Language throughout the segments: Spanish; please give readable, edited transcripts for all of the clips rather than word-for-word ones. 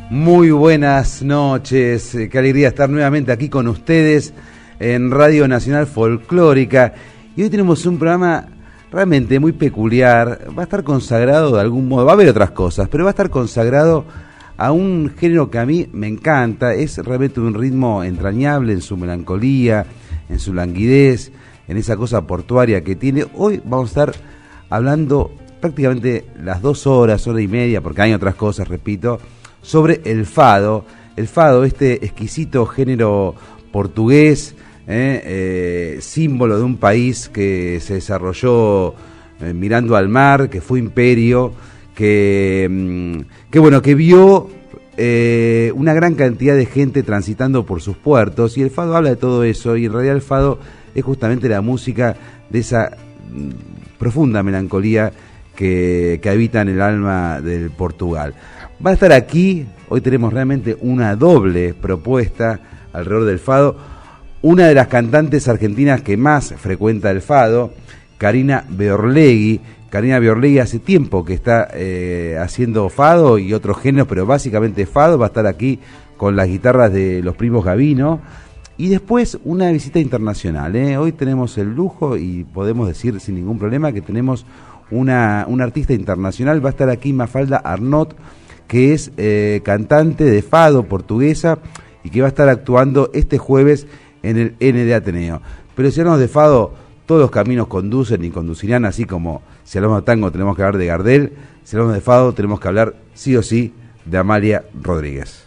Muy buenas noches, qué alegría estar nuevamente aquí con ustedes en Radio Nacional Folclórica. Y hoy tenemos un programa realmente muy peculiar, va a estar consagrado de algún modo, va a haber otras cosas, pero va a estar consagrado a un género que a mí me encanta, es realmente un ritmo entrañable en su melancolía, en su languidez, en esa cosa portuaria que tiene. Hoy vamos a estar hablando prácticamente las 2 horas, hora y media, porque hay otras cosas, repito, sobre el fado, este exquisito género portugués, símbolo de un país que se desarrolló mirando al mar, que fue imperio, que vio una gran cantidad de gente transitando por sus puertos, y el fado habla de todo eso, y en realidad el fado es justamente la música de esa profunda melancolía que habita en el alma del Portugal. Va a estar aquí, hoy tenemos realmente una doble propuesta alrededor del fado. Una de las cantantes argentinas que más frecuenta el fado, Karina Beorlegui. Karina Beorlegui hace tiempo que está haciendo fado y otros géneros, pero básicamente fado. Va a estar aquí con las guitarras de los primos Gavino. Y después una visita internacional. Hoy tenemos el lujo y podemos decir sin ningún problema que tenemos una artista internacional. Va a estar aquí Mafalda Arnott, que es cantante de fado portuguesa y que va a estar actuando este jueves en el N de Ateneo. Pero si hablamos de fado, todos los caminos conducen y conducirán, así como si hablamos de tango tenemos que hablar de Gardel, si hablamos de fado tenemos que hablar sí o sí de Amália Rodríguez.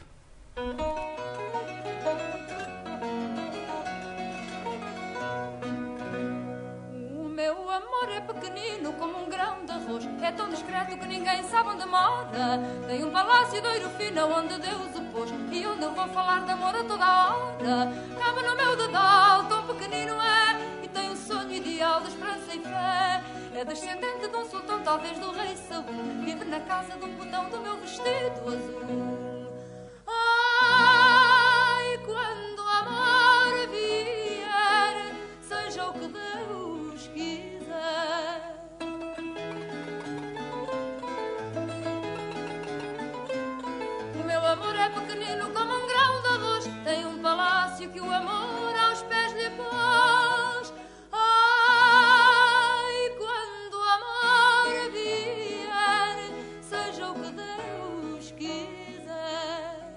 Tem palácio de ouro fino onde Deus o pôs, e onde eu vou falar de amor a toda a hora. Cabe no meu dedal, tão pequenino é, e tem um sonho ideal de esperança e fé. É descendente de um sultão, talvez do rei Saul, vive na casa de um botão do meu vestido azul. Ai, quando o amor vier, seja o que Deus quiser. O amor é pequenino como um grão de arroz, tem um palácio que o amor aos pés lhe pôs. Ai, quando o amor vier, seja o que Deus quiser.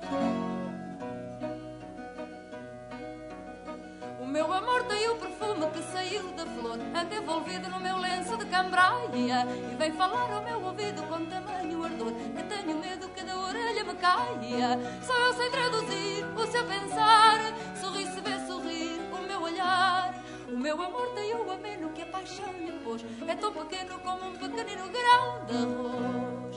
O meu amor tem o perfume que saiu da flor, anda envolvido no meu lenço de cambraia, e vem falar ao meu ouvido com tamanho ardor, que tenho medo que da orelha me caia. Só eu sei traduzir o seu pensar, sorri se vê sorrir o meu olhar. O meu amor tem o ameno que a paixão lhe pôs, é tão pequeno como um pequenino grão de arroz.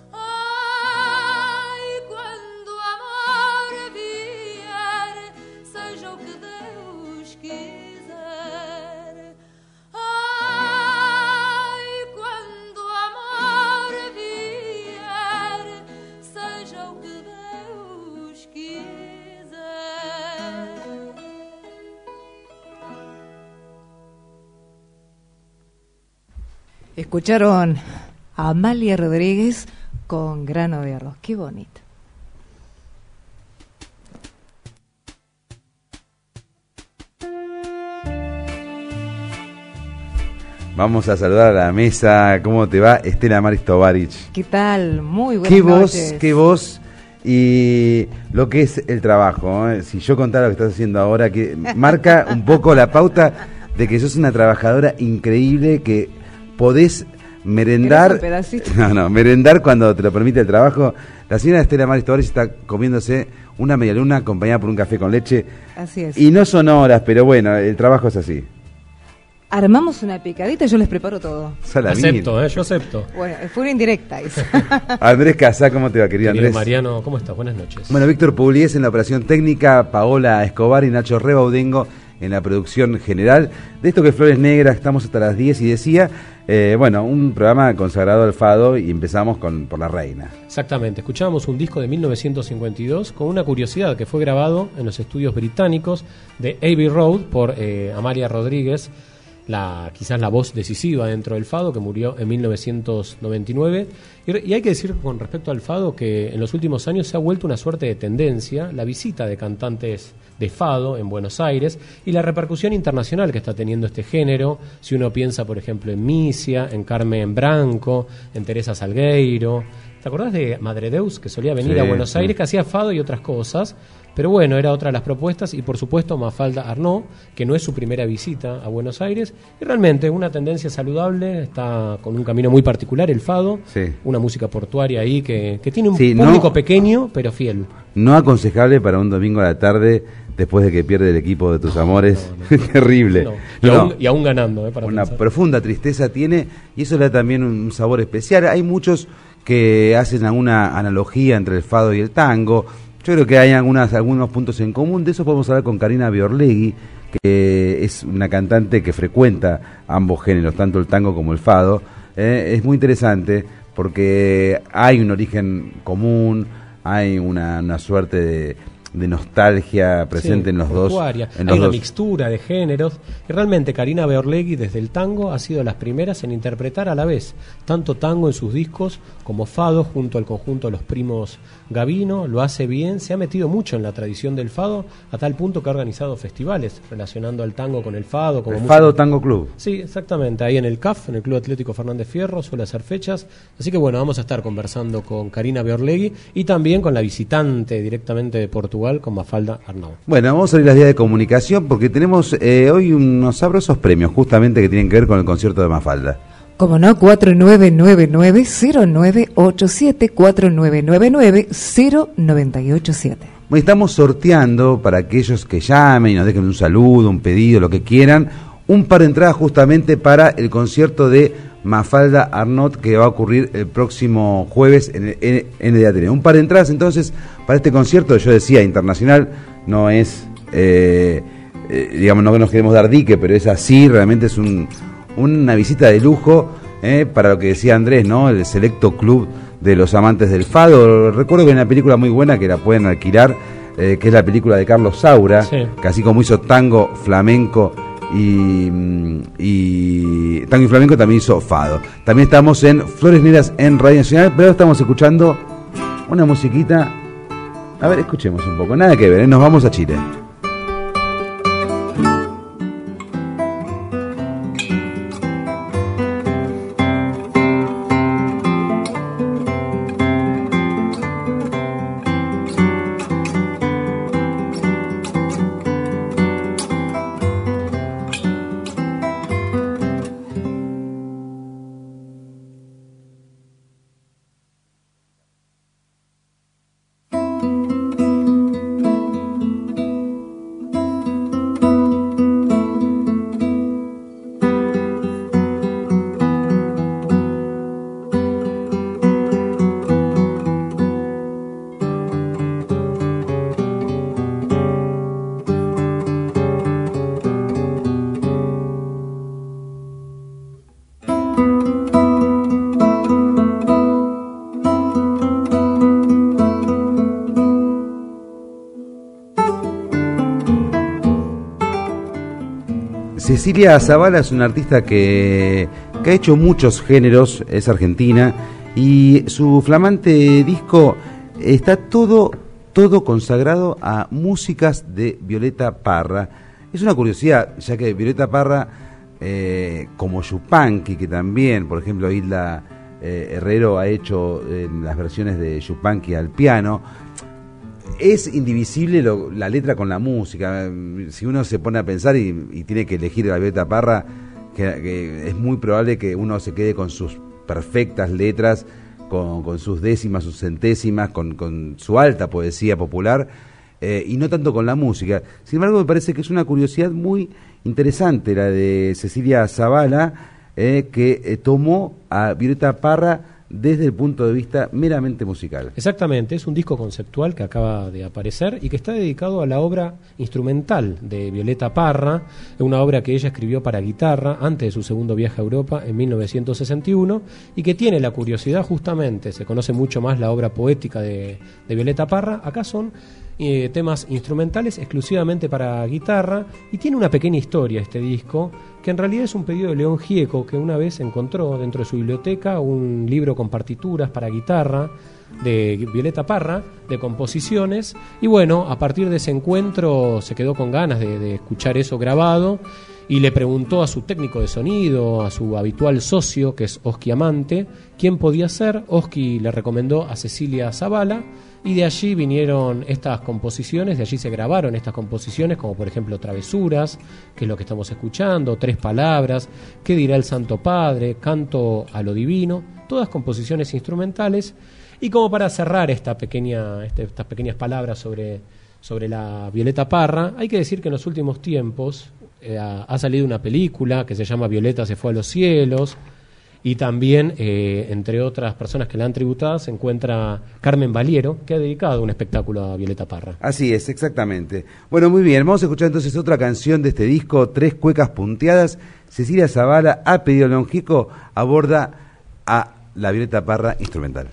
Ai, quando o amor vier, seja o que Deus quiser. Escucharon a Amália Rodríguez con Grano de Arroz. Qué bonito. Vamos a saludar a la mesa. ¿Cómo te va? Estela Maris Tovarich. ¿Qué tal? Muy buenas noches. Qué voz y lo que es el trabajo. Si yo contara lo que estás haciendo ahora, que marca un poco la pauta de que sos una trabajadora increíble, que podés merendar. Merendar cuando te lo permite el trabajo. La señora Estela Maris Tovarich está comiéndose una medialuna acompañada por un café con leche. Así es. Y no son horas, pero bueno, el trabajo es así. Armamos una picadita y yo les preparo todo. Acepto, yo acepto. Bueno, fue una indirecta eso. Andrés Casá, ¿cómo te va, querido Andrés? Mariano, ¿cómo estás? Buenas noches. Bueno, Víctor Pugliese en la operación técnica, Paola Escobar y Nacho Rebaudengo en la producción general. De esto que Flores Negras, estamos hasta las 10 y decía, un programa consagrado al fado, y empezamos por La Reina. Exactamente, escuchábamos un disco de 1952 con una curiosidad que fue grabado en los estudios británicos de Abbey Road por Amália Rodríguez. quizás la voz decisiva dentro del fado, que murió en 1999. Y hay que decir con respecto al fado que en los últimos años se ha vuelto una suerte de tendencia la visita de cantantes de fado en Buenos Aires y la repercusión internacional que está teniendo este género. Si uno piensa, por ejemplo, en Misia, en Carmen Branco, en Teresa Salgueiro. ¿Te acordás de Madre Deus, que solía venir a Buenos Aires, que hacía fado y otras cosas? Pero bueno, era otra de las propuestas, y por supuesto Mafalda Arnaud, que no es su primera visita a Buenos Aires, y realmente una tendencia saludable, está con un camino muy particular el fado, una música portuaria ahí que tiene un público pequeño, pero fiel. No aconsejable para un domingo a la tarde, después de que pierde el equipo de tus amores. Terrible. Y aún ganando. Para una pensar. Profunda tristeza tiene, y eso le da también un sabor especial. Hay muchos que hacen alguna analogía entre el fado y el tango. Yo creo que hay algunos puntos en común. De eso podemos hablar con Karina Biorlegui, que es una cantante que frecuenta ambos géneros, tanto el tango como el fado. Es muy interesante porque hay un origen común, hay una suerte de nostalgia presente en los dos. Hay una mixtura de géneros. Y realmente Karina Biorlegui, desde el tango, ha sido de las primeras en interpretar a la vez tanto tango en sus discos como fado junto al conjunto de los primos Gavino. Lo hace bien, se ha metido mucho en la tradición del fado, a tal punto que ha organizado festivales relacionando al tango con el fado. Como el Fado Tango Club. Sí, exactamente, ahí en el CAF, en el Club Atlético Fernández Fierro, suele hacer fechas. Así que bueno, vamos a estar conversando con Karina Biorlegui y también con la visitante directamente de Portugal, con Mafalda Arnaud. Bueno, vamos a abrir las vías de comunicación porque tenemos hoy unos sabrosos premios justamente que tienen que ver con el concierto de Mafalda. Como no, 4999-0987, 4999-0987. Bueno, estamos sorteando para aquellos que llamen y nos dejen un saludo, un pedido, lo que quieran, un par de entradas justamente para el concierto de Mafalda Arnaud que va a ocurrir el próximo jueves en el Ateneo. Un par de entradas entonces para este concierto, yo decía, internacional, no es, digamos, no que nos queremos dar dique, pero es así, realmente es una visita de lujo para lo que decía Andrés, ¿no? El selecto club de los amantes del fado. Recuerdo que hay una película muy buena que la pueden alquilar, que es la película de Carlos Saura, que así como hizo tango, flamenco y tango y flamenco, también hizo fado. También estamos en Flores Negras en Radio Nacional, pero ahora estamos escuchando una musiquita. A ver, escuchemos un poco, nada que ver, nos vamos a Chile. Cecilia Zavala es una artista que ha hecho muchos géneros, es argentina, y su flamante disco está todo consagrado a músicas de Violeta Parra. Es una curiosidad, ya que Violeta Parra, como Yupanqui, que también, por ejemplo, Hilda Herrero ha hecho las versiones de Yupanqui al piano, es indivisible la letra con la música. Si uno se pone a pensar y tiene que elegir a Violeta Parra, que es muy probable que uno se quede con sus perfectas letras, con sus décimas, sus centésimas, con su alta poesía popular, y no tanto con la música. Sin embargo, me parece que es una curiosidad muy interesante la de Cecilia Zavala, que tomó a Violeta Parra desde el punto de vista meramente musical. Exactamente, es un disco conceptual que acaba de aparecer y que está dedicado a la obra instrumental de Violeta Parra, una obra que ella escribió para guitarra antes de su segundo viaje a Europa en 1961 y que tiene la curiosidad, justamente, se conoce mucho más la obra poética de Violeta Parra. Acá son temas instrumentales exclusivamente para guitarra, y tiene una pequeña historia este disco, que en realidad es un pedido de León Gieco, que una vez encontró dentro de su biblioteca un libro con partituras para guitarra de Violeta Parra, de composiciones, y bueno, a partir de ese encuentro se quedó con ganas de escuchar eso grabado, y le preguntó a su técnico de sonido, a su habitual socio, que es Oski Amante, quién podía ser. Oski le recomendó a Cecilia Zavala, y de allí vinieron estas composiciones, de allí se grabaron estas composiciones, como por ejemplo Travesuras, que es lo que estamos escuchando, Tres Palabras, ¿Qué dirá el Santo Padre?, Canto a lo Divino, todas composiciones instrumentales. Y como para cerrar estas pequeñas palabras sobre la Violeta Parra, hay que decir que en los últimos tiempos ha salido una película que se llama Violeta se fue a los cielos, y también, entre otras personas que la han tributado, se encuentra Carmen Valiero, que ha dedicado un espectáculo a Violeta Parra. Así es, exactamente. Bueno, muy bien, vamos a escuchar entonces otra canción de este disco, Tres Cuecas Punteadas. Cecilia Zavala, a pedido de León Gieco, aborda a la Violeta Parra instrumental.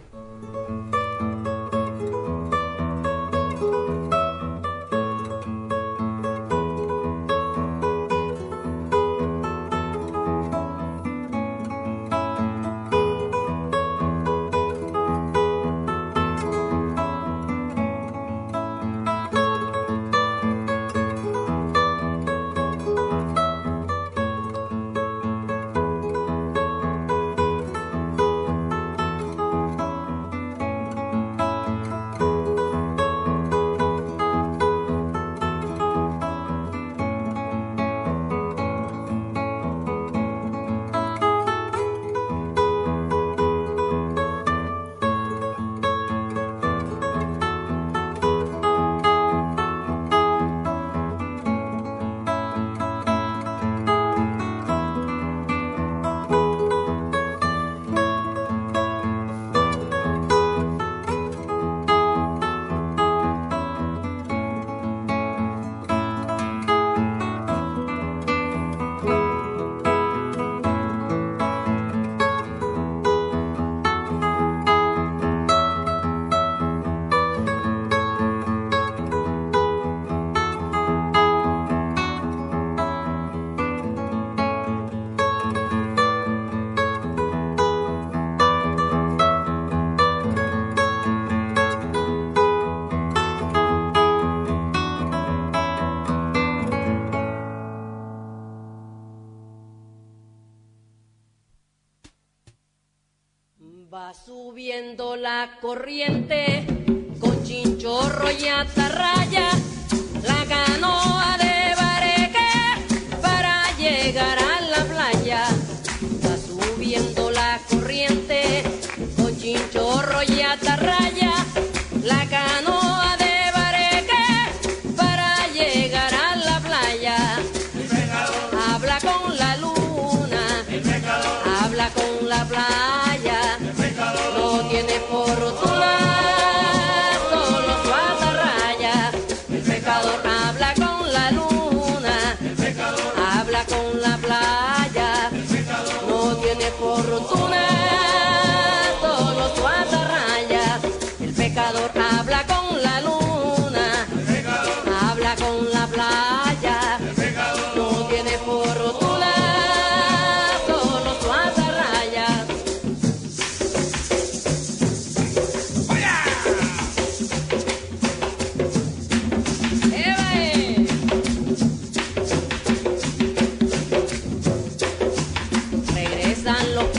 Va subiendo la corriente con chinchorro y atarraya, la canoa de bareque para llegar a la playa. Va subiendo la corriente con chinchorro y atarraya, la canoa de bareque para llegar a la playa. El pecador habla con la luna, el pecador habla con la playa. No tiene fortuna, solo su atarraya. El pecador habla con la luna, el pecador habla con la playa. No tiene fortuna, solo su atarraya. El pecador habla con la luna, el pecador habla con la playa. No tiene fortuna, solo su atarraya. Regresan los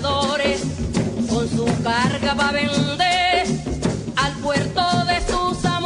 pescadores con su carga para vender al puerto de sus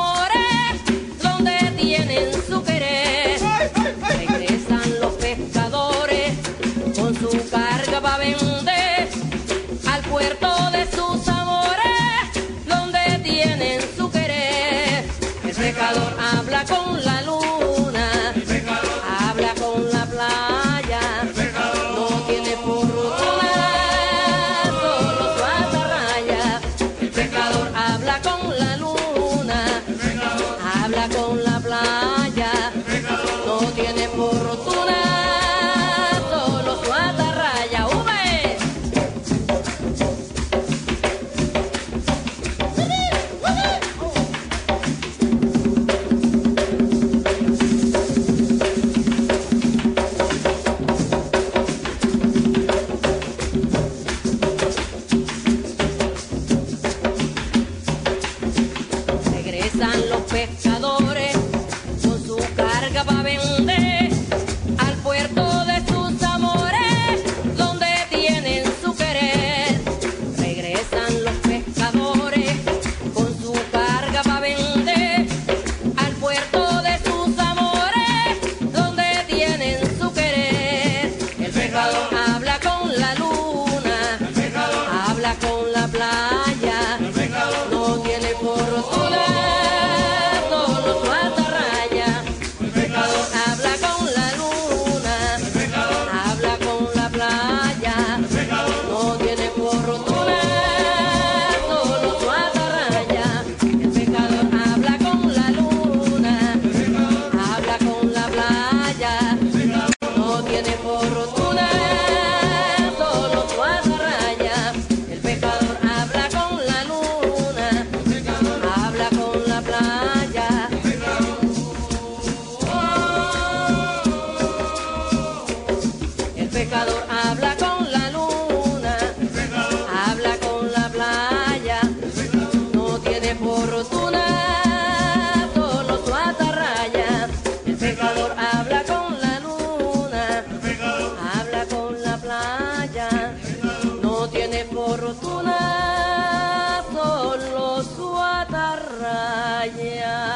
regresan los pescadores con su carga para vender al puerto de sus amores, donde tienen su querer. Regresan los pescadores con su carga para vender al puerto de sus amores, donde tienen su querer. El pescador habla con la luna, habla con la playa, no tiene fortuna, solo su atarraya. El pescador habla con la luna, habla con la playa, no tiene fortuna, solo su atarraya. El pescador habla con la luna, habla con la playa, no tiene fortuna, solo su atarraya. El pescador habla con la luna, habla con la playa. El pescador habla con la luna, habla con la playa, no tiene fortuna, solo su atarraya. El pescador habla con la luna, habla con la playa, no tiene fortuna, solo su atarraya.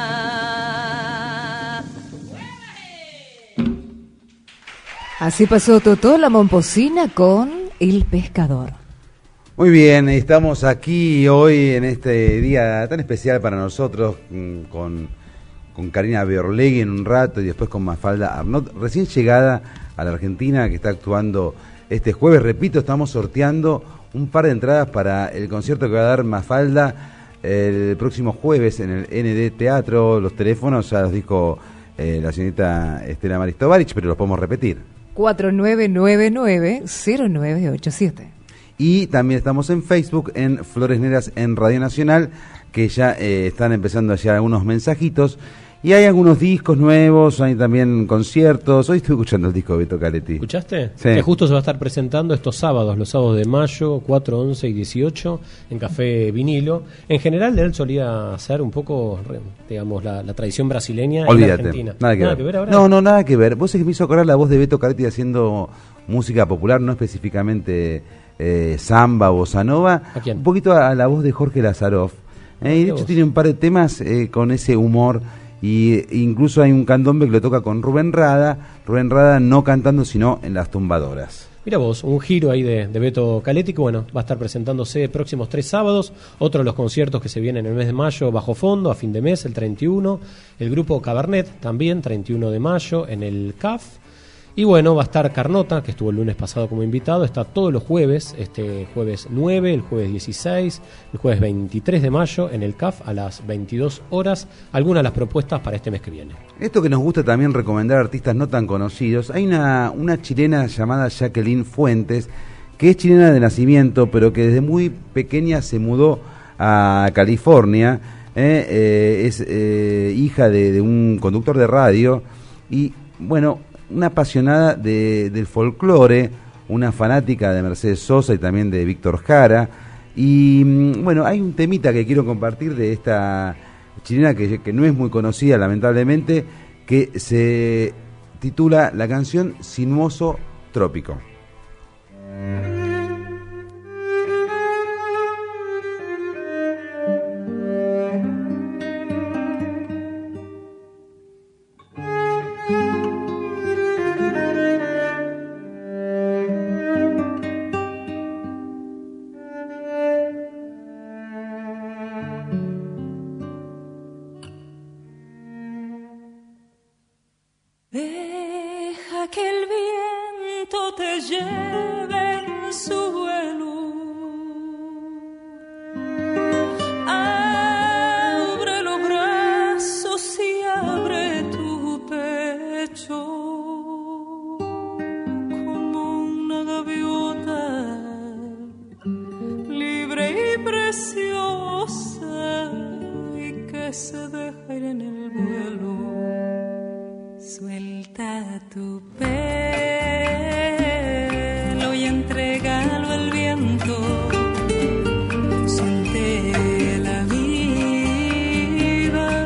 Así pasó Totó la Momposina con El Pescador. Muy bien, estamos aquí hoy en este día tan especial para nosotros con Karina Beorlegui en un rato y después con Mafalda Arnott, recién llegada a la Argentina, que está actuando este jueves. Repito, estamos sorteando un par de entradas para el concierto que va a dar Mafalda el próximo jueves en el ND Teatro. Los teléfonos ya los dijo la señorita Estela Maristovarich, pero los podemos repetir. 4999-0987. Y también estamos en Facebook, en Flores Negras en Radio Nacional, que ya están empezando a llegar algunos mensajitos. Y hay algunos discos nuevos, hay también conciertos. Hoy estoy escuchando el disco de Beto Caletti. ¿Escuchaste? Sí. Que justo se va a estar presentando estos sábados, los sábados de mayo, 4, 11 y 18, en Café Vinilo. En general, él solía hacer un poco, digamos, la tradición brasileña en Olvídate, Argentina. nada que ver ahora. No, nada que ver. Vos es que me hizo acordar la voz de Beto Caletti haciendo música popular, no específicamente samba o bossa nova. ¿A quién? Un poquito a la voz de Jorge Lazaroff. Y de hecho tiene un par de temas con ese humor. Y incluso hay un candombe que lo toca con Rubén Rada no cantando sino en las tumbadoras. Mira vos, un giro ahí de Beto Caletti, que bueno, va a estar presentándose próximos 3 sábados. Otro de los conciertos que se vienen en el mes de mayo, Bajo Fondo, a fin de mes, el 31. El grupo Cabernet, también, 31 de mayo, en el CAF. Y bueno, va a estar Carnota, que estuvo el lunes pasado como invitado, está todos los jueves, este jueves 9, el jueves 16, el jueves 23 de mayo, en el CAF a las 22 horas, algunas de las propuestas para este mes que viene. Esto que nos gusta también recomendar a artistas no tan conocidos, hay una chilena llamada Jacqueline Fuentes, que es chilena de nacimiento, pero que desde muy pequeña se mudó a California, es hija de un conductor de radio y bueno, una apasionada del folclore, una fanática de Mercedes Sosa y también de Víctor Jara. Y bueno, hay un temita que quiero compartir de esta chilena que no es muy conocida, lamentablemente, que se titula la canción Sinuoso Trópico. Deja que el viento te lleve en su vuelo. Abre los brazos y abre tu pecho como una gaviota libre y preciosa y que se deja ir en el vuelo. Suelta tu pelo y entrégalo al viento. Siente la vida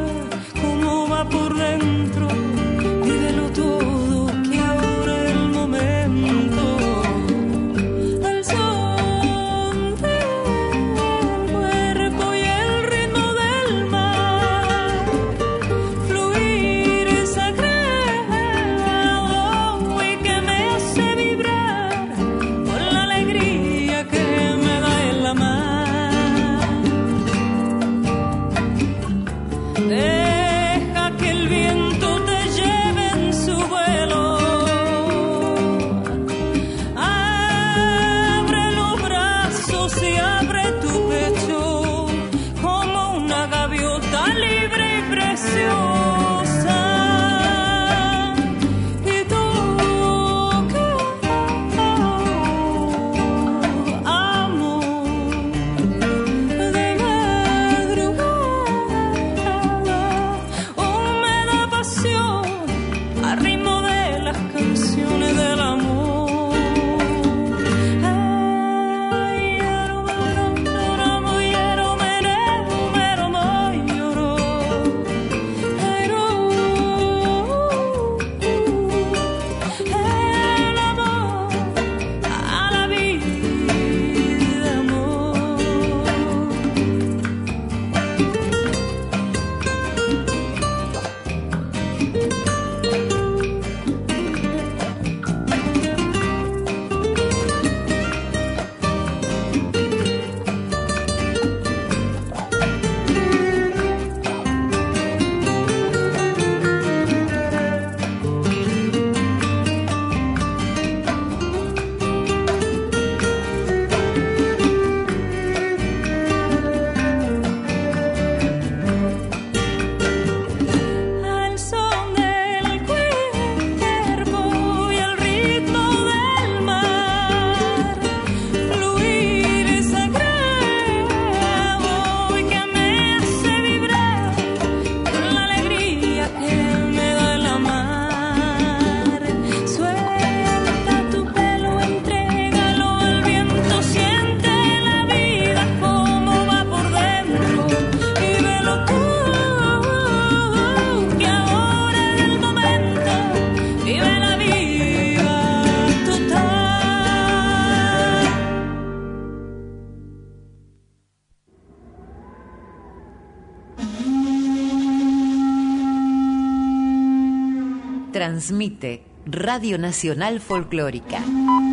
Transmite Radio Nacional Folclórica.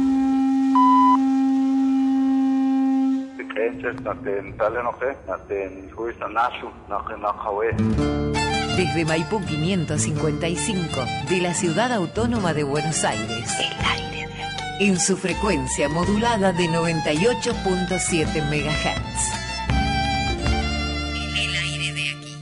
Desde Maipú 555, de la Ciudad Autónoma de Buenos Aires. El aire de aquí. En su frecuencia modulada de 98.7 MHz. El aire de aquí.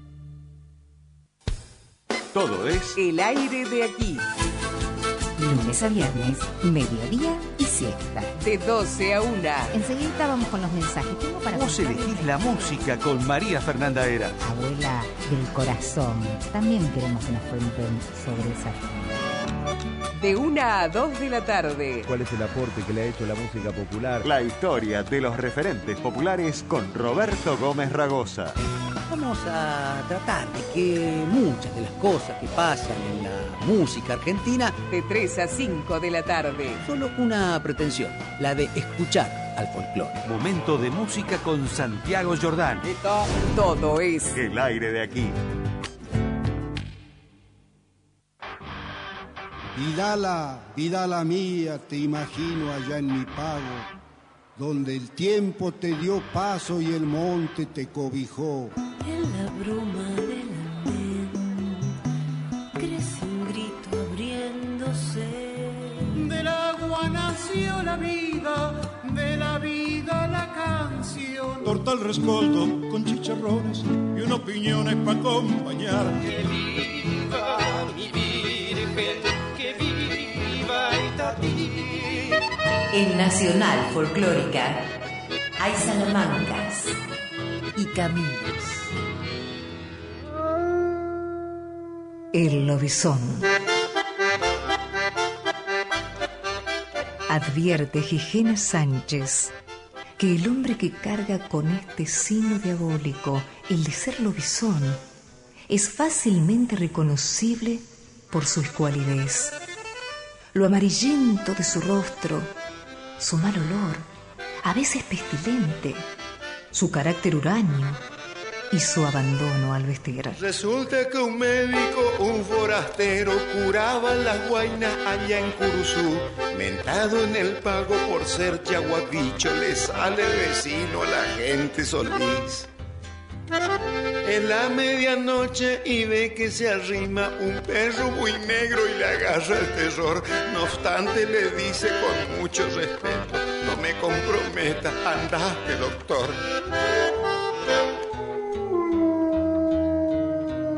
Todo es El aire de aquí. Lunes a viernes, mediodía y siesta. De 12 a 1. Enseguida vamos con los mensajes. Tengo para Vos elegís la música con María Fernanda Era. Abuela del corazón. También queremos que nos cuenten sobre esa gente. De 1 a 2 de la tarde. ¿Cuál es el aporte que le ha hecho la música popular? La historia de los referentes populares con Roberto Gómez Ragosa. Vamos a tratar de que muchas de las cosas que pasan en la música argentina, De 3 a 5 de la tarde. solo una pretensión, la de escuchar al folclore. Momento de música con Santiago Jordán. Todo es El aire de aquí. Vidala mía, te imagino allá en mi pago, donde el tiempo te dio paso y el monte te cobijó. En la bruma del andén crece un grito abriéndose. Del agua nació la vida, de la vida la canción. Torta al rescoldo con chicharrones y unos piñones para acompañar. Que viva mi virgen, que viva Itatí. En Nacional Folclórica hay salamancas y caminos. El lobizón. Advierte Gigena Sánchez que el hombre que carga con este signo diabólico, el de ser lobizón, es fácilmente reconocible por su escualidez. Lo amarillento de su rostro, su mal olor, a veces pestilente, su carácter huraño y su abandono al vestir. Resulta que un médico, un forastero, curaba las guainas allá en Curuzú. Mentado en el pago por ser chaguaquicho, le sale vecino a la gente solís. En la medianoche y ve que se arrima un perro muy negro y le agarra el terror. No obstante le dice con mucho respeto: no me comprometa, andate doctor.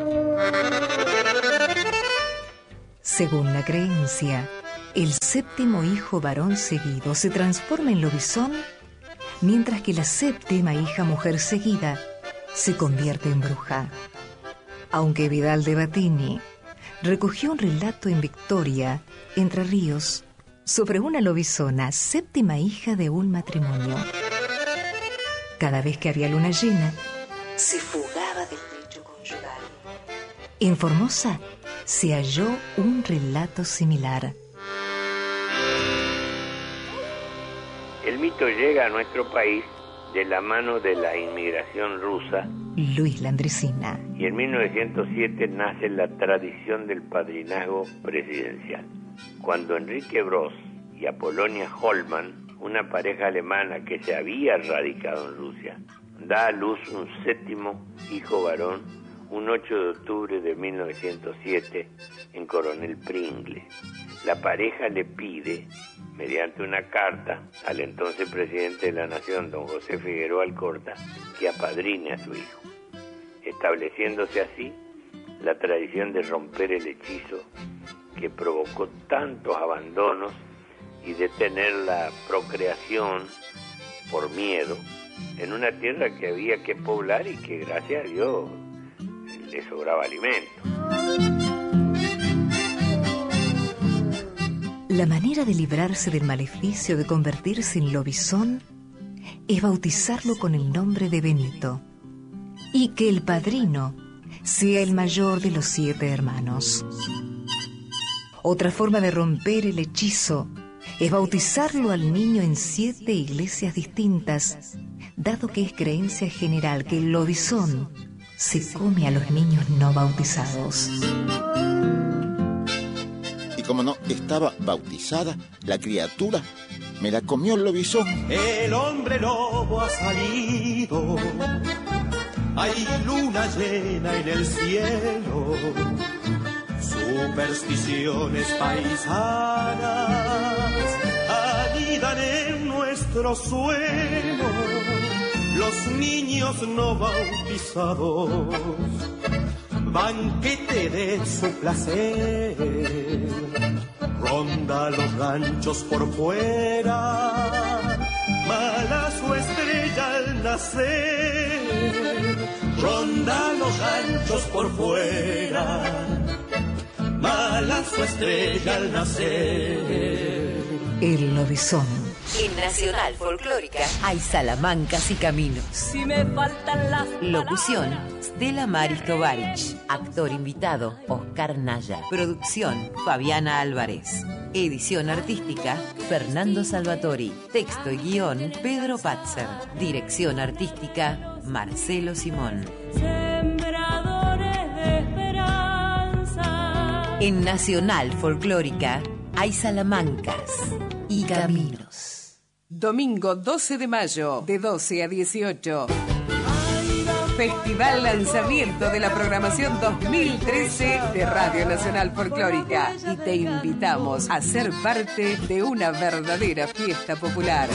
Según la creencia, el séptimo hijo varón seguido se transforma en lobizón, mientras que la séptima hija mujer seguida se convierte en bruja. Aunque Vidal de Batini recogió un relato en Victoria, Entre Ríos, sobre una lobizona, séptima hija de un matrimonio. Cada vez que había luna llena, se fugaba del lecho conyugal. En Formosa se halló un relato similar. El mito llega a nuestro país de la mano de la inmigración rusa. Luis Landricina. Y en 1907 nace la tradición del padrinazgo presidencial. Cuando Enrique Bros y Apolonia Hollmann, una pareja alemana que se había radicado en Rusia, da a luz un séptimo hijo varón un 8 de octubre de 1907 en Coronel Pringle. La pareja le pide, mediante una carta, al entonces presidente de la Nación, don José Figueroa Alcorta, que apadrine a su hijo, estableciéndose así la tradición de romper el hechizo que provocó tantos abandonos y detener la procreación por miedo en una tierra que había que poblar y que, gracias a Dios, le sobraba alimento. La manera de librarse del maleficio de convertirse en lobizón es bautizarlo con el nombre de Benito y que el padrino sea el mayor de los 7 hermanos. Otra forma de romper el hechizo es bautizarlo al niño en 7 iglesias distintas, dado que es creencia general que el lobizón se come a los niños no bautizados. Y como no estaba bautizada, la criatura me la comió el lobizón. El hombre lobo ha salido, hay luna llena en el cielo, supersticiones paisanas anidan en nuestro suelo. Los niños no bautizados, banquete de su placer, ronda los ganchos por fuera, mala su estrella al nacer, ronda los ganchos por fuera, mala su estrella al nacer. El lobizón. En Nacional Folclórica hay Salamancas y Caminos. Si me faltan las Locución, Stella Maris Tovarich. Actor invitado, Oscar Naya. Producción, Fabiana Álvarez. Edición artística, Fernando Salvatori. Texto y guión, Pedro Patzer. Dirección artística, Marcelo Simón. Sembradores de esperanza. En Nacional Folclórica hay Salamancas y Caminos. Domingo 12 de mayo, de 12 a 18. Festival Lanzamiento de la programación 2013 de Radio Nacional Folclórica. Y te invitamos a ser parte de una verdadera fiesta popular.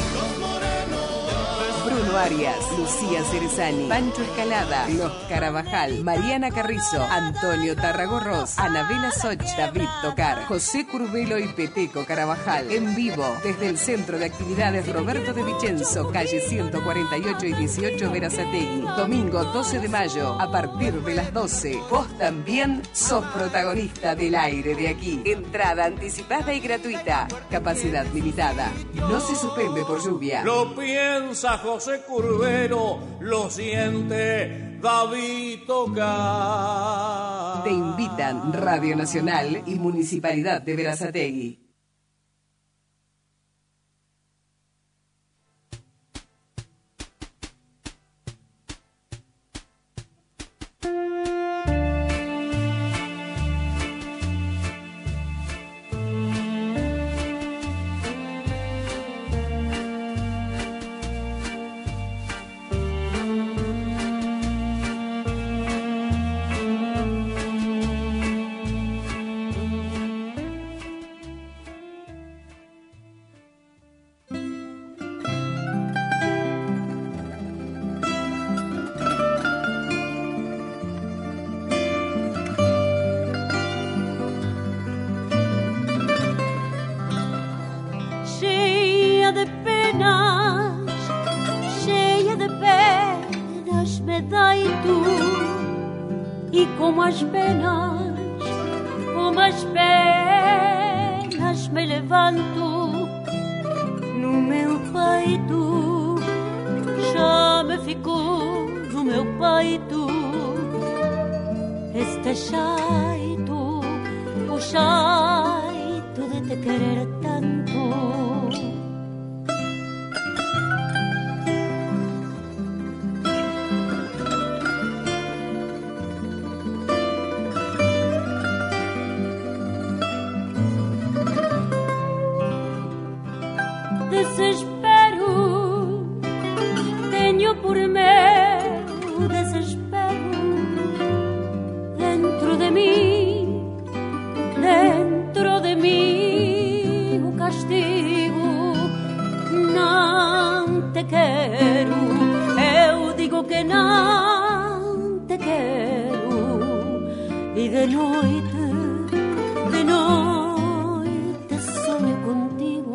Bruno Arias, Lucía Cerezani, Pancho Escalada, Los Carabajal, Mariana Carrizo, Antonio Tarragorros, Anabela Soch, David Tocar, José Curvelo y Peteco Carabajal. En vivo, desde el Centro de Actividades Roberto de Vicenzo, calle 148 y 18 Berazategui. Domingo 12 de mayo, a partir de las 12. Vos también sos protagonista del aire de aquí. Entrada anticipada y gratuita. Capacidad limitada. No se suspende por lluvia. Lo piensa José Curvelo, lo siente David Tocar. Te invitan Radio Nacional y Municipalidad de Berazategui. e como as penas me levanto no meu peito, já me ficou no meu peito este jeito, o jeito de te querer tanto. Desespero, tenho por meu desespero dentro de mim o castigo. Não te quero, eu digo que não te quero, e de noite sonho contigo.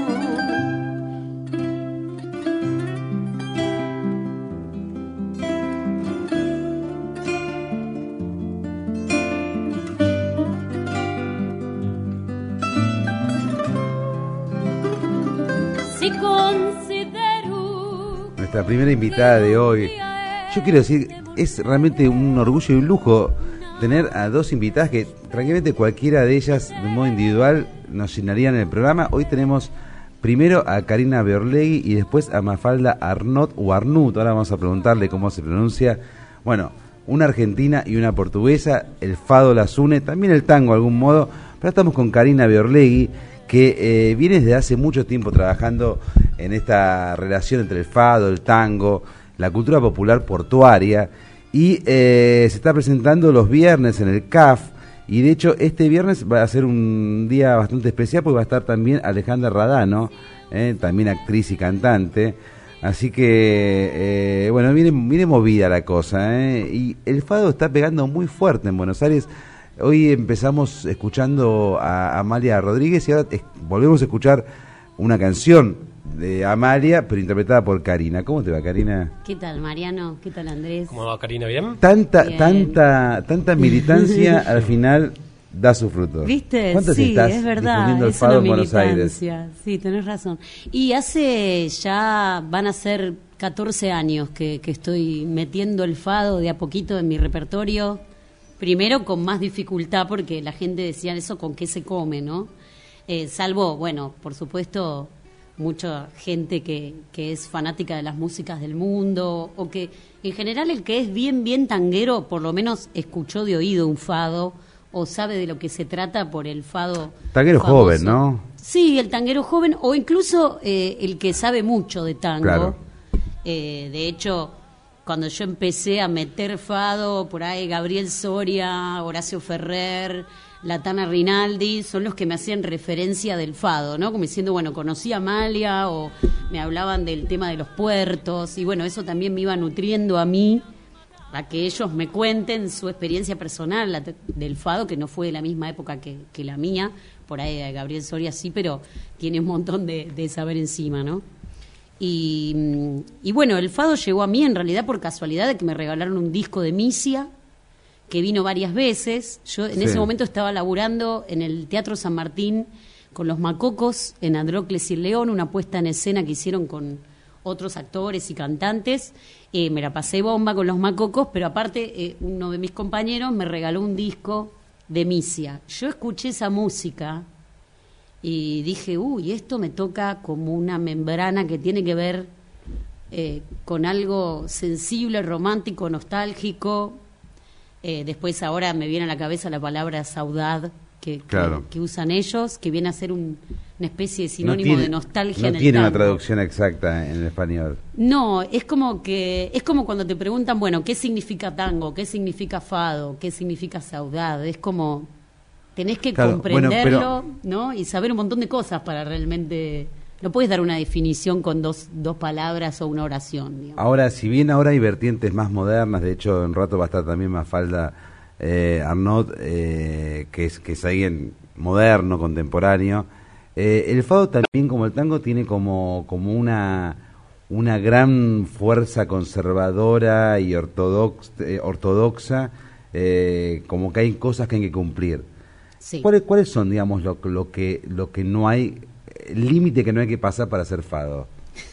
Nuestra primera invitada de hoy. Yo quiero decir, es realmente un orgullo y un lujo tener a dos invitadas que tranquilamente cualquiera de ellas de modo individual nos llenarían el programa. Hoy tenemos primero a Karina Beorlegui y después a Mafalda Arnott o Arnut. Ahora vamos a preguntarle cómo se pronuncia. Bueno, una argentina y una portuguesa, el fado las une, también el tango de algún modo, pero estamos con Karina Beorlegui, que viene desde hace mucho tiempo trabajando en esta relación entre el fado, el tango, la cultura popular portuaria, y se está presentando los viernes en el CAF, y de hecho este viernes va a ser un día bastante especial porque va a estar también Alejandra Radano, también actriz y cantante, así que bueno, viene movida la cosa, y el fado está pegando muy fuerte en Buenos Aires. Hoy empezamos escuchando a Amalia Rodríguez y ahora volvemos a escuchar una canción de Amalia, pero interpretada por Karina. ¿Cómo te va, Karina? ¿Qué tal, Mariano? ¿Qué tal, Andrés? ¿Cómo va, Karina? ¿Bien? Tanta militancia al final da su fruto. ¿Viste? ¿Cuántas sí, estás es verdad, difundiendo el es fado una en Buenos Aires? Sí, tenés razón. Y hace ya van a ser 14 años que estoy metiendo el fado de a poquito en mi repertorio. Primero con más dificultad porque la gente decía eso, ¿con qué se come, no? Salvo, bueno, por supuesto, mucha gente que es fanática de las músicas del mundo, o que en general el que es bien tanguero, por lo menos escuchó de oído un fado, o sabe de lo que se trata por el fado tanguero famoso. Joven, ¿no? Sí, el tanguero joven, o incluso el que sabe mucho de tango. Claro. De hecho, cuando yo empecé a meter fado, por ahí Gabriel Soria, Horacio Ferrer, Latana Rinaldi, son los que me hacían referencia del fado, ¿no? Como diciendo, bueno, conocí a Amalia, o me hablaban del tema de los puertos, y bueno, eso también me iba nutriendo a mí, a que ellos me cuenten su experiencia personal del fado, que no fue de la misma época que la mía, por ahí Gabriel Soria sí, pero tiene un montón de saber encima, ¿no? Y bueno, el fado llegó a mí en realidad por casualidad de que me regalaron un disco de Misia, que vino varias veces. Yo en ese momento estaba laburando en el Teatro San Martín con los Macocos, en Andrócles y el León, una puesta en escena que hicieron con otros actores y cantantes. Me la pasé bomba con los Macocos, pero aparte uno de mis compañeros me regaló un disco de Misia. Yo escuché esa música y dije, esto me toca como una membrana que tiene que ver con algo sensible, romántico, nostálgico. Después ahora me viene a la cabeza la palabra saudade que usan ellos, que viene a ser una especie de sinónimo de nostalgia en el tango. No tiene una traducción exacta en el español. No, es como cuando te preguntan, bueno, ¿qué significa tango? ¿Qué significa fado? ¿Qué significa saudade? Es como tenés que comprenderlo, ¿no? Y saber un montón de cosas para realmente. No puedes dar una definición con dos palabras o una oración, digamos. Ahora, si bien ahora hay vertientes más modernas, de hecho en un rato va a estar también Mafalda Arnott, que es alguien moderno, contemporáneo, el fado también, como el tango, tiene como una gran fuerza conservadora y ortodoxa como que hay cosas que hay que cumplir. Sí. ¿Cuáles son, digamos, lo que no hay, el límite que no hay que pasar para hacer fado?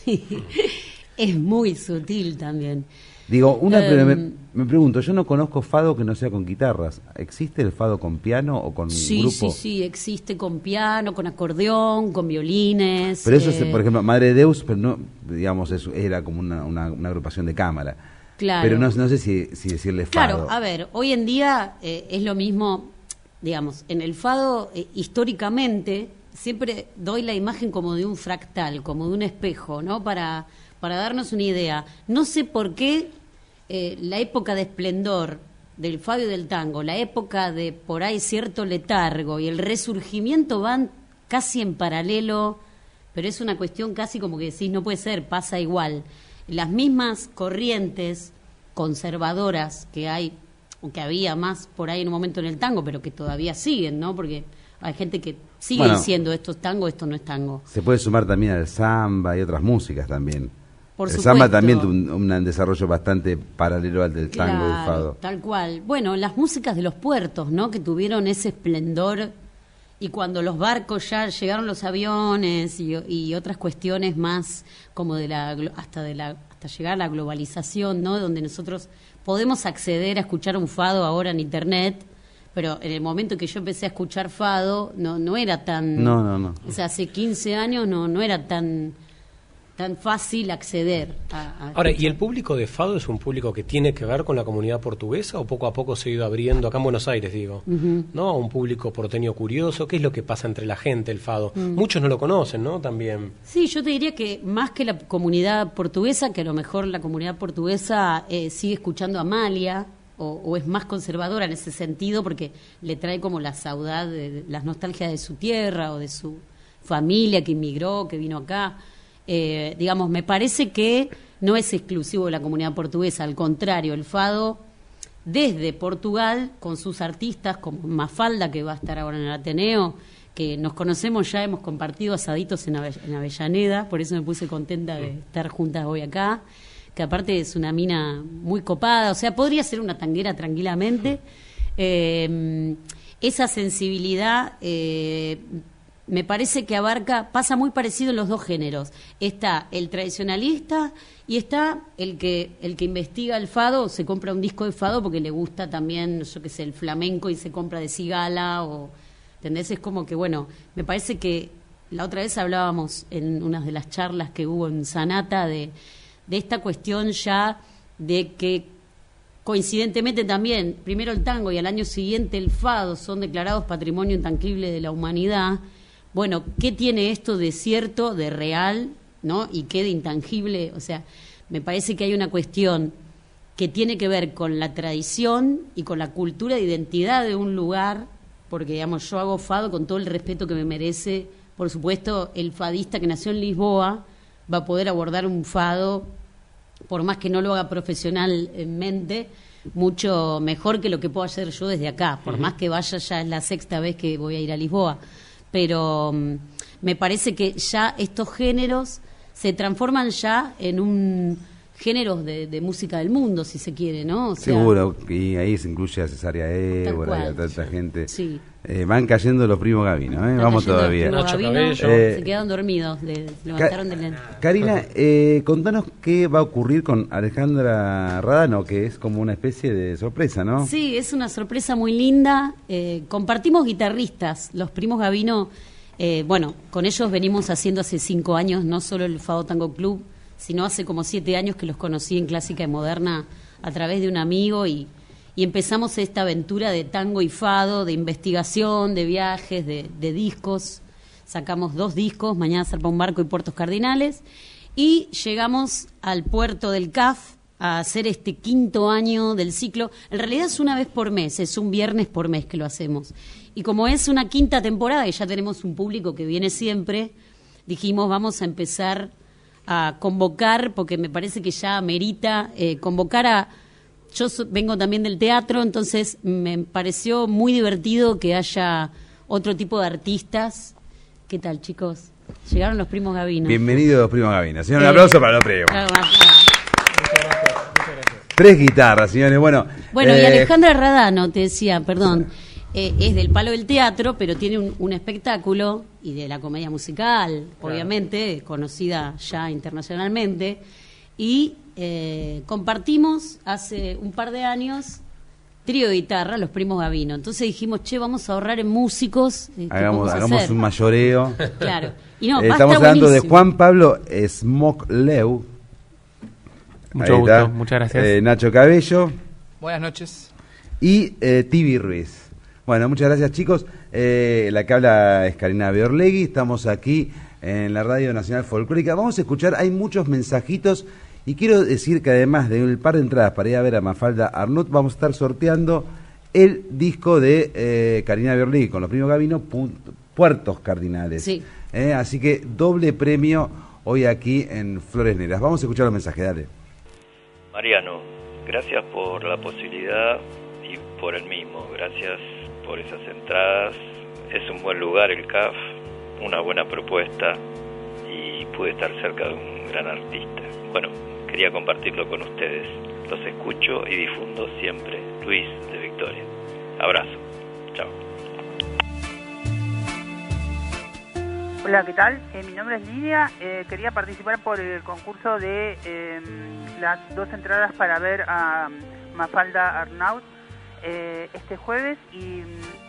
Es muy sutil también. Digo, me pregunto, yo no conozco fado que no sea con guitarras. ¿Existe el fado con piano o con grupo? Sí, existe con piano, con acordeón, con violines. Pero eso, por ejemplo, Madre de Deus, pero no, digamos, eso era como una agrupación de cámara. Claro. Pero no sé si decirle fado. Claro, a ver, hoy en día es lo mismo, digamos, en el fado, históricamente, siempre doy la imagen como de un fractal, como de un espejo, ¿no? Para darnos una idea. No sé por qué la época de esplendor del fado y del tango, la época de por ahí cierto letargo y el resurgimiento van casi en paralelo, pero es una cuestión casi como que decís, no puede ser, pasa igual. Las mismas corrientes conservadoras que hay, o que había más por ahí en un momento en el tango, pero que todavía siguen, ¿no? Porque hay gente que sigue diciendo esto es tango, esto no es tango. Se puede sumar también al samba y otras músicas también. Por el supuesto. Samba también tuvo un desarrollo bastante paralelo al del tango y el fado. Tal cual. Bueno, las músicas de los puertos, ¿no? Que tuvieron ese esplendor, y cuando los barcos ya llegaron los aviones y otras cuestiones más como hasta llegar a la globalización, ¿no? Donde nosotros podemos acceder a escuchar un fado ahora en internet, pero en el momento que yo empecé a escuchar fado no era tan... No. O sea, hace 15 años no era tan fácil acceder a Ahora, ¿y el público de fado es un público que tiene que ver con la comunidad portuguesa o poco a poco se ha ido abriendo, acá en Buenos Aires digo, ¿no? Un público porteño curioso? ¿Qué es lo que pasa entre la gente, el fado? Muchos no lo conocen, ¿no? También. Sí, yo te diría que más que la comunidad portuguesa, que a lo mejor la comunidad portuguesa sigue escuchando a Amalia, o es más conservadora en ese sentido, porque le trae como la saudade, las nostalgias de su tierra o de su familia que inmigró, que vino acá. Digamos, me parece que no es exclusivo de la comunidad portuguesa, al contrario, el fado desde Portugal, con sus artistas como Mafalda, que va a estar ahora en el Ateneo, que nos conocemos ya, hemos compartido asaditos en Avellaneda, por eso me puse contenta de estar juntas hoy acá, que aparte es una mina muy copada, o sea, podría ser una tanguera tranquilamente. Esa sensibilidad... me parece que pasa muy parecido en los dos géneros. Está el tradicionalista y está el que investiga el fado, o se compra un disco de fado porque le gusta también, yo qué sé, el flamenco y se compra de Cigala, ¿entendés? Es como que, bueno, me parece que la otra vez hablábamos en una de las charlas que hubo en Sanata de esta cuestión ya de que coincidentemente también, primero el tango y al año siguiente el fado son declarados Patrimonio Intangible de la Humanidad. Bueno, ¿qué tiene esto de cierto, de real, ¿no? Y qué de intangible? O sea, me parece que hay una cuestión que tiene que ver con la tradición y con la cultura de identidad de un lugar, porque, digamos, yo hago fado con todo el respeto que me merece. Por supuesto, el fadista que nació en Lisboa va a poder abordar un fado, por más que no lo haga profesionalmente, mucho mejor que lo que puedo hacer yo desde acá, por más que vaya, ya es la 6ª vez que voy a ir a Lisboa. Pero me parece que ya estos géneros se transforman ya en un géneros de música del mundo, si se quiere, ¿no? O sea, seguro, y ahí se incluye a Cesárea Évora y a tanta gente. Sí. Van cayendo los primos Gavino, vamos todavía. Se quedaron dormidos, levantaron del... Karina, contanos qué va a ocurrir con Alejandra Radano, que es como una especie de sorpresa, ¿no? Sí, es una sorpresa muy linda. Compartimos guitarristas, los primos Gavino, bueno, con ellos venimos haciendo hace 5 años, no solo el Fado Tango Club, sino hace como 7 años que los conocí en Clásica y Moderna a través de un amigo y empezamos esta aventura de tango y fado, de investigación, de viajes, de discos. Sacamos 2 discos, Mañana zarpa un barco y Puertos Cardinales, y llegamos al puerto del CAF a hacer este 5º año del ciclo. En realidad es una vez por mes, es un viernes por mes que lo hacemos. Y como es una 5ª temporada y ya tenemos un público que viene siempre, dijimos vamos a empezar a convocar, porque me parece que ya amerita convocar a... Yo vengo también del teatro, entonces me pareció muy divertido que haya otro tipo de artistas. ¿Qué tal, chicos? Llegaron los primos Gavino. Bienvenidos, primos Gavino. Señor, un aplauso para los primos. 3 guitarras, señores. Bueno, y Alejandra Radano, te decía, perdón, es del palo del teatro, pero tiene un espectáculo y de la comedia musical, obviamente, conocida ya internacionalmente. Y compartimos hace un par de años trío de guitarra, los primos Gavino. Entonces dijimos, vamos a ahorrar en músicos. Hagamos un mayoreo. Claro. Y estamos hablando de Juan Pablo Smokleu. Mucho gusto, muchas gracias. Nacho Cabello. Buenas noches. Y Tibi Ruiz. Bueno, muchas gracias, chicos. La que habla es Karina Beorlegui. Estamos aquí en la Radio Nacional Folclórica. Vamos a escuchar, hay muchos mensajitos. Y quiero decir que además de un par de entradas para ir a ver a Mafalda Arnaud, vamos a estar sorteando el disco de Karina Beorlegui con los primos Gavino, Puertos Cardinales. Sí. Así que doble premio hoy aquí en Flores Negras. Vamos a escuchar los mensajes, dale. Mariano, gracias por la posibilidad y por el mismo. Gracias por esas entradas. Es un buen lugar el CAF, una buena propuesta y pude estar cerca de un gran artista. Bueno, quería compartirlo con ustedes. Los escucho y difundo siempre. Luis, de Victoria. Abrazo. Chao. Hola, ¿qué tal? Mi nombre es Lidia. Quería participar por el concurso de las 2 entradas para ver a Mafalda Arnaud este jueves y...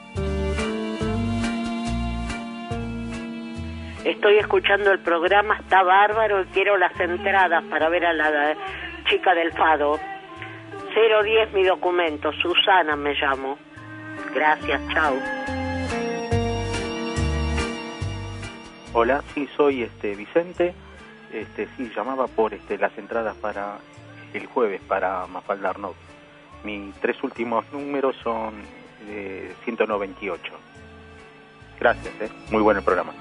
Estoy escuchando el programa, está bárbaro y quiero las entradas para ver a la chica del Fado. 010 mi documento, Susana me llamo. Gracias, chao. Hola, sí, soy Vicente. Sí, llamaba por las entradas para el jueves para Mafalda Arnaud. Mis 3 últimos números son 198. Gracias, muy bueno el programa.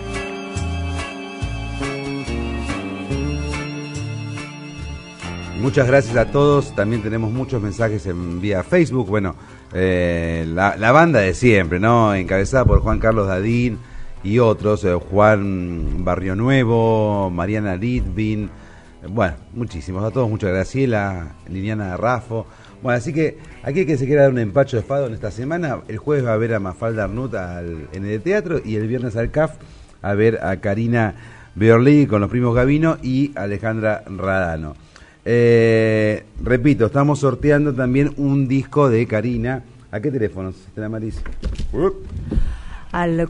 Muchas gracias a todos. También tenemos muchos mensajes en vía Facebook. Bueno, la banda de siempre, ¿no? Encabezada por Juan Carlos Dadín y otros, Juan Barrio Nuevo, Mariana Litvin, bueno, muchísimos, a todos, muchas gracias, Graciela, Liliana Rafo. Bueno, así que aquí que se quiera dar un empacho de Fado en esta semana, el jueves va a ver a Mafalda Arnaud en el teatro y el viernes al CAF a ver a Karina Beorlegui con los primos Gavino y Alejandra Radano. Repito, estamos sorteando también un disco de Karina. ¿A qué teléfonos, Estela Maris? Al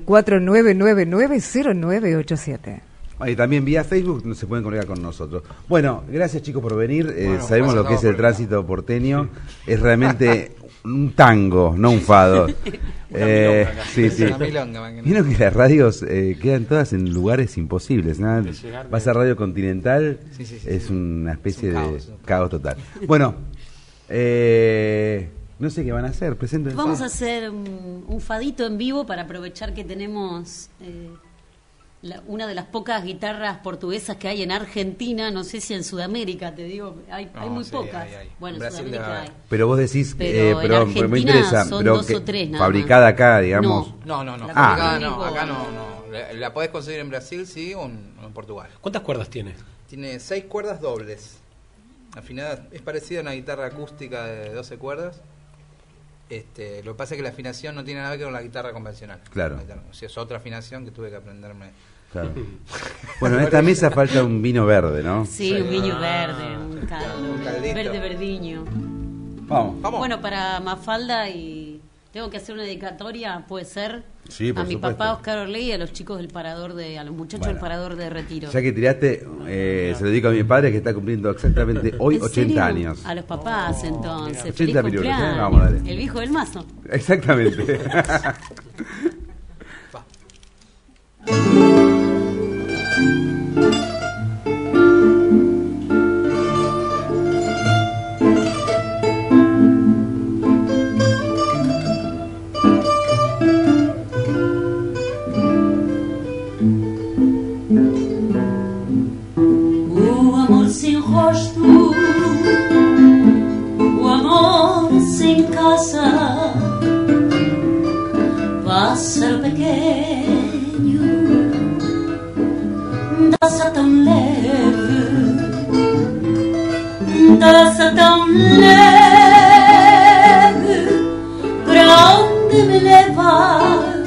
4999-0987. Y también vía Facebook se pueden conectar con nosotros. Bueno, gracias chicos por venir. Sabemos lo que es el tránsito porteño. Es realmente un tango, no un fado. Sí. Vieron que las radios quedan todas en lugares imposibles, ¿no? Vas a Radio Continental, es una especie de caos total. Bueno, no sé qué van a hacer, presenten. Vamos a hacer un fadito en vivo para aprovechar que tenemos una de las pocas guitarras portuguesas que hay en Argentina, no sé si en Sudamérica, te digo, hay muy pocas. Hay. Bueno, en Sudamérica hay. Pero vos decís, pero me interesa, son pero 2 o 3 nada fabricada más. acá, digamos. No. Fabricada no, acá no. La podés conseguir en Brasil, sí, o en Portugal. ¿Cuántas cuerdas tiene? Tiene 6 cuerdas dobles. Afinada, es parecida a una guitarra acústica de 12 cuerdas. Lo que pasa es que la afinación no tiene nada que ver con la guitarra convencional. Claro. O sea, es otra afinación que tuve que aprenderme. Claro. Bueno, en esta mesa falta un vino verde, ¿no? Sí, un vino verde, un caldo. Verde verdiño. Vamos. Bueno, para Mafalda y tengo que hacer una dedicatoria, puede ser, sí, por a mi supuesto. papá Oscar Orlegui y a los chicos del Parador a los muchachos del Parador de Retiro. Ya que tiraste, se lo dedico a mi padre que está cumpliendo exactamente hoy 80 años. A los papás entonces. 80 Feliz cumpleaños. Vamos, dale. El viejo del mazo. Exactamente. O amor sem rosto, o amor sem casa, pássaro pequeno, dança tão leve taça tão leve, pra onde me levas?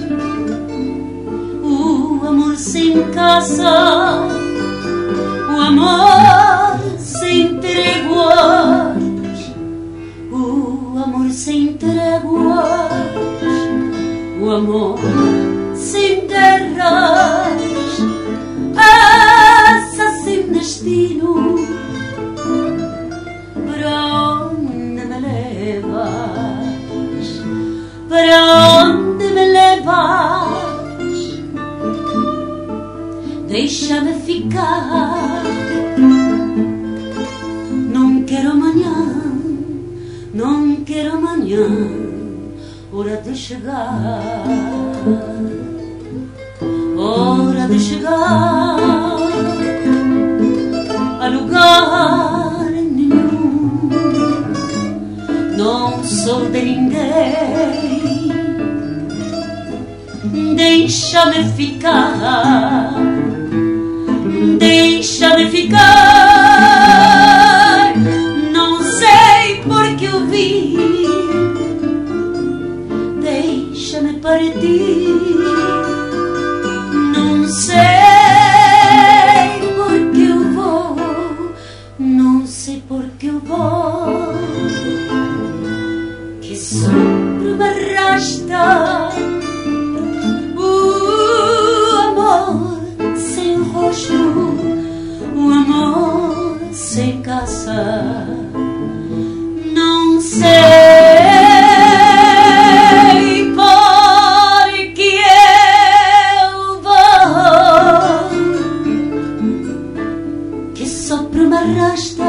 O amor sem casa, o amor sem tréguas, o amor sem tréguas, o amor sem terras, asa sem destino. Para onde me levas? Para onde me levas? Deixa-me ficar. Não quero amanhã, não quero amanhã, hora de chegar, hora de chegar a lugar nenhum. Não sou de ninguém, deixa-me ficar, deixa-me ficar. Não sei por que eu vim, deixa-me partir. Não sei por que eu vou, não sei por que eu vou. Que sopro me arrasta, o amor sem rosto, o amor sem casa. Não sei por que eu vou. Que sopro me arrasta,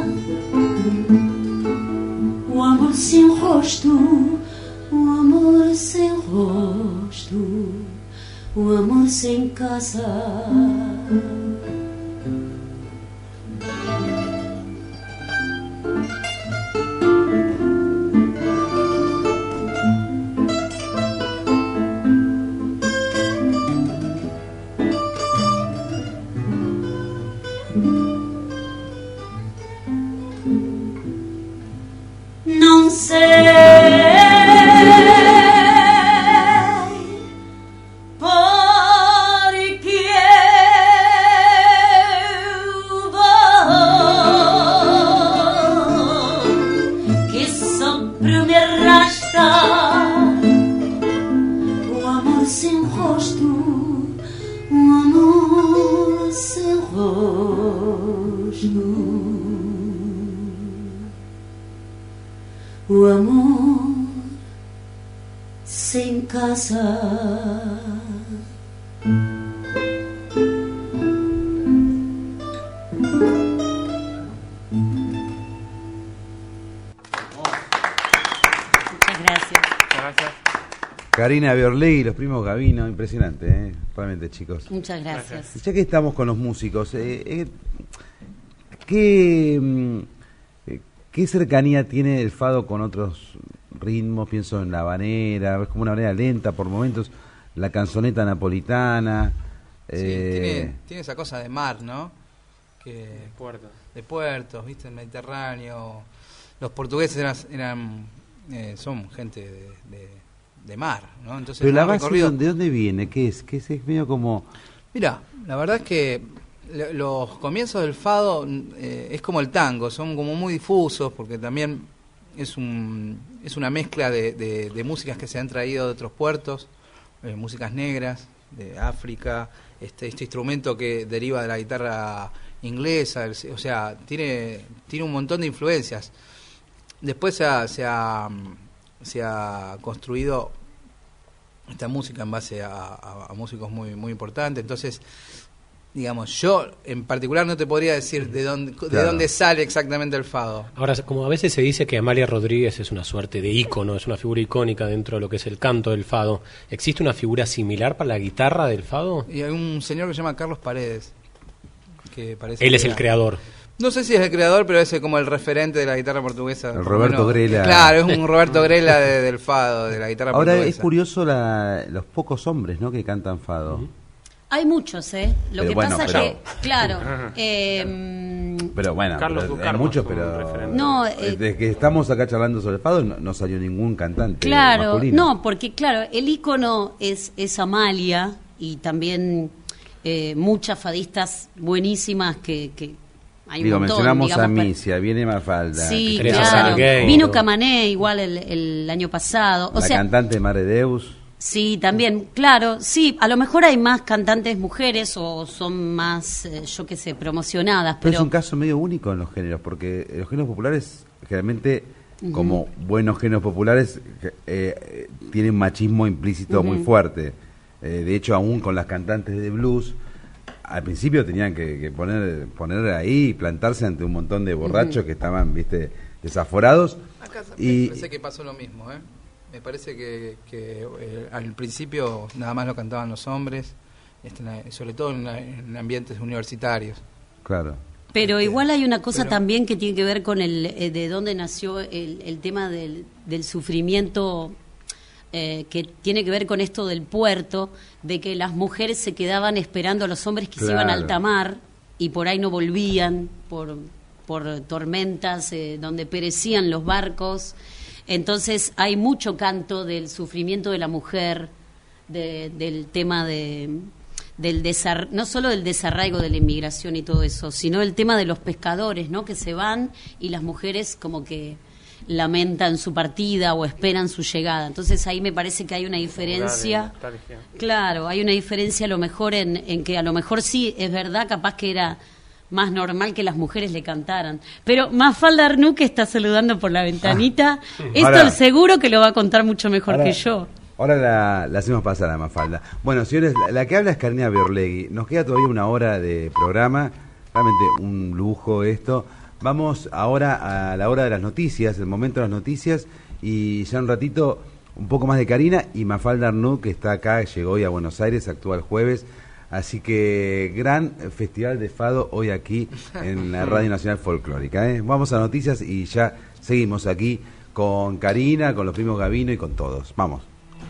o amor sem rosto, o amor sem rosto, o amor sem casa. Não sei por que eu vou. Que sopro me arrasta, o amor sem rosto, o amor sem rosto, o amor sem casa. Muchas gracias. Karina Biorlegui y los primos Gavino, impresionante, realmente, chicos. Muchas gracias. Ya que estamos con los músicos, ¿qué cercanía tiene el fado con otros ritmos? Pienso en la habanera, es como una habanera lenta por momentos, la canzoneta napolitana. Sí, tiene esa cosa de mar, ¿no? De puertos, ¿viste? El Mediterráneo. Los portugueses son gente de mar, ¿no? Entonces, pero la base, ¿de dónde viene? ¿Qué es? ¿Qué es medio como...? Mira, la verdad es que los comienzos del fado es como el tango, son como muy difusos, porque también es una mezcla de músicas que se han traído de otros puertos, músicas negras, de África, este instrumento que deriva de la guitarra inglesa, o sea, tiene un montón de influencias. Después se ha construido esta música en base a músicos muy, muy importantes. Entonces, digamos, yo en particular no te podría decir de dónde sale exactamente el fado. Ahora, como a veces se dice que Amalia Rodríguez es una suerte de ícono, es una figura icónica dentro de lo que es el canto del fado, ¿existe una figura similar para la guitarra del fado? Y hay un señor que se llama Carlos Paredes, que parece él es el creador. No sé si es el creador, pero es como el referente de la guitarra portuguesa. El Roberto Grela. Claro, es un Roberto Grela del fado, de la guitarra portuguesa. Ahora es curioso los pocos hombres, ¿no?, que cantan fado. Hay muchos, Lo que pasa es que, claro... pero bueno, Carlos hay muchos, pero... No, desde que estamos acá charlando sobre el fado, no salió ningún cantante masculino. No, porque claro, el ícono es Amalia, y también muchas fadistas buenísimas que hay un montón. Mencionamos a Misia, viene Mafalda. Sí, claro. Vino Camané igual el año pasado. La cantante Mare Deus. Sí, también, claro, sí, a lo mejor hay más cantantes mujeres o son más, yo qué sé, promocionadas, pero... Es un caso medio único en los géneros, porque los géneros populares, generalmente, como buenos géneros populares, tienen machismo implícito muy fuerte. De hecho, aún con las cantantes de blues, al principio tenían que poner ahí y plantarse ante un montón de borrachos que estaban, viste, desaforados. Acá me parece que pasó lo mismo, Me parece que al principio nada más lo cantaban los hombres, sobre todo en ambientes universitarios. Claro. Pero igual hay una cosa también que tiene que ver con de dónde nació el tema del sufrimiento, que tiene que ver con esto del puerto, de que las mujeres se quedaban esperando a los hombres que se iban a alta mar y por ahí no volvían por tormentas donde perecían los barcos. Entonces hay mucho canto del sufrimiento de la mujer, del tema no solo del desarraigo de la inmigración y todo eso, sino el tema de los pescadores, ¿no? Que se van y las mujeres como que lamentan su partida o esperan su llegada. Entonces ahí me parece que hay una diferencia. Claro, hay una diferencia a lo mejor en que a lo mejor sí, es verdad, capaz que era más normal que las mujeres le cantaran. Pero Mafalda Arnú, que está saludando por la ventanita, esto seguro que lo va a contar mucho mejor que yo. Ahora la hacemos pasar a Mafalda. Bueno, señores, la que habla es Karina Biorlegui. Nos queda todavía una hora de programa, realmente un lujo esto. Vamos ahora a la hora de las noticias, el momento de las noticias, y ya un ratito un poco más de Karina y Mafalda Arnú, que está acá, llegó hoy a Buenos Aires, actúa el jueves. Así que gran festival de fado hoy aquí en la Radio Nacional Folclórica. Vamos a noticias y ya seguimos aquí con Karina, con los primos Gavino y con todos. Vamos.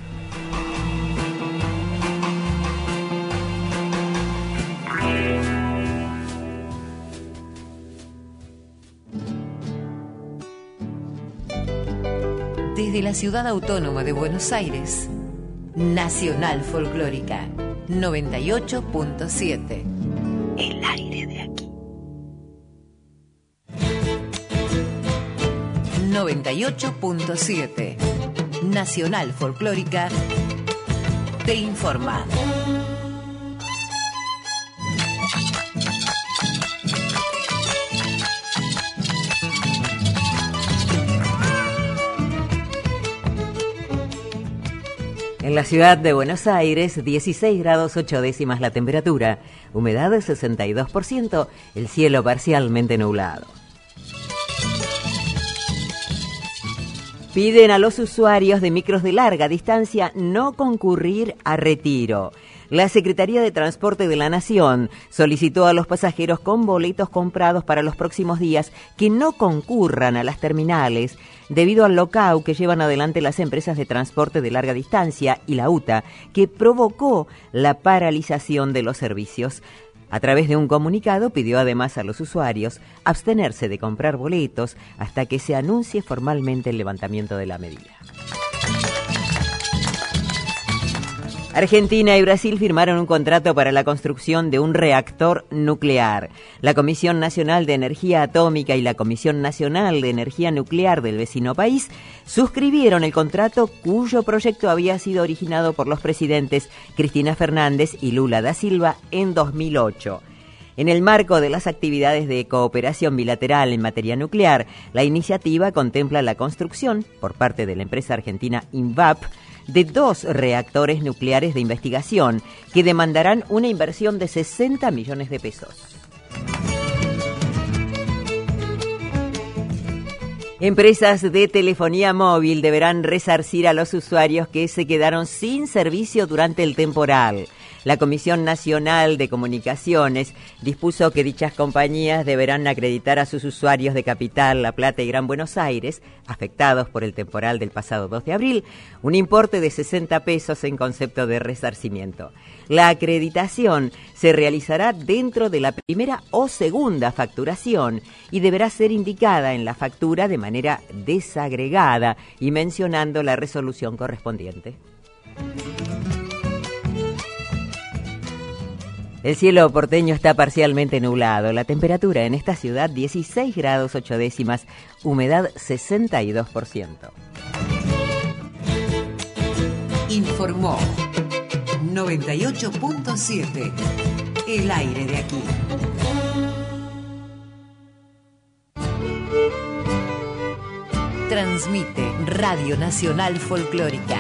Desde la ciudad autónoma de Buenos Aires, Nacional Folclórica 98.7. El aire de aquí. 98.7. Nacional Folclórica te informa. En la ciudad de Buenos Aires, 16 grados 8 décimas la temperatura, humedad de 62%, el cielo parcialmente nublado. Piden a los usuarios de micros de larga distancia no concurrir a retiro. La Secretaría de Transporte de la Nación solicitó a los pasajeros con boletos comprados para los próximos días que no concurran a las terminales debido al lockout que llevan adelante las empresas de transporte de larga distancia y la UTA, que provocó la paralización de los servicios. A través de un comunicado pidió además a los usuarios abstenerse de comprar boletos hasta que se anuncie formalmente el levantamiento de la medida. Argentina y Brasil firmaron un contrato para la construcción de un reactor nuclear. La Comisión Nacional de Energía Atómica y la Comisión Nacional de Energía Nuclear del vecino país suscribieron el contrato, cuyo proyecto había sido originado por los presidentes Cristina Fernández y Lula da Silva en 2008. En el marco de las actividades de cooperación bilateral en materia nuclear, la iniciativa contempla la construcción, por parte de la empresa argentina INVAP, de 2 reactores nucleares de investigación que demandarán una inversión de 60 millones de pesos. Empresas de telefonía móvil deberán resarcir a los usuarios que se quedaron sin servicio durante el temporal. La Comisión Nacional de Comunicaciones dispuso que dichas compañías deberán acreditar a sus usuarios de Capital, La Plata y Gran Buenos Aires, afectados por el temporal del pasado 2 de abril, un importe de 60 pesos en concepto de resarcimiento. La acreditación se realizará dentro de la primera o segunda facturación y deberá ser indicada en la factura de manera desagregada y mencionando la resolución correspondiente. El cielo porteño está parcialmente nublado. La temperatura en esta ciudad 16 grados 8 décimas, humedad 62%. Informó 98.7, el aire de aquí. Transmite Radio Nacional Folclórica.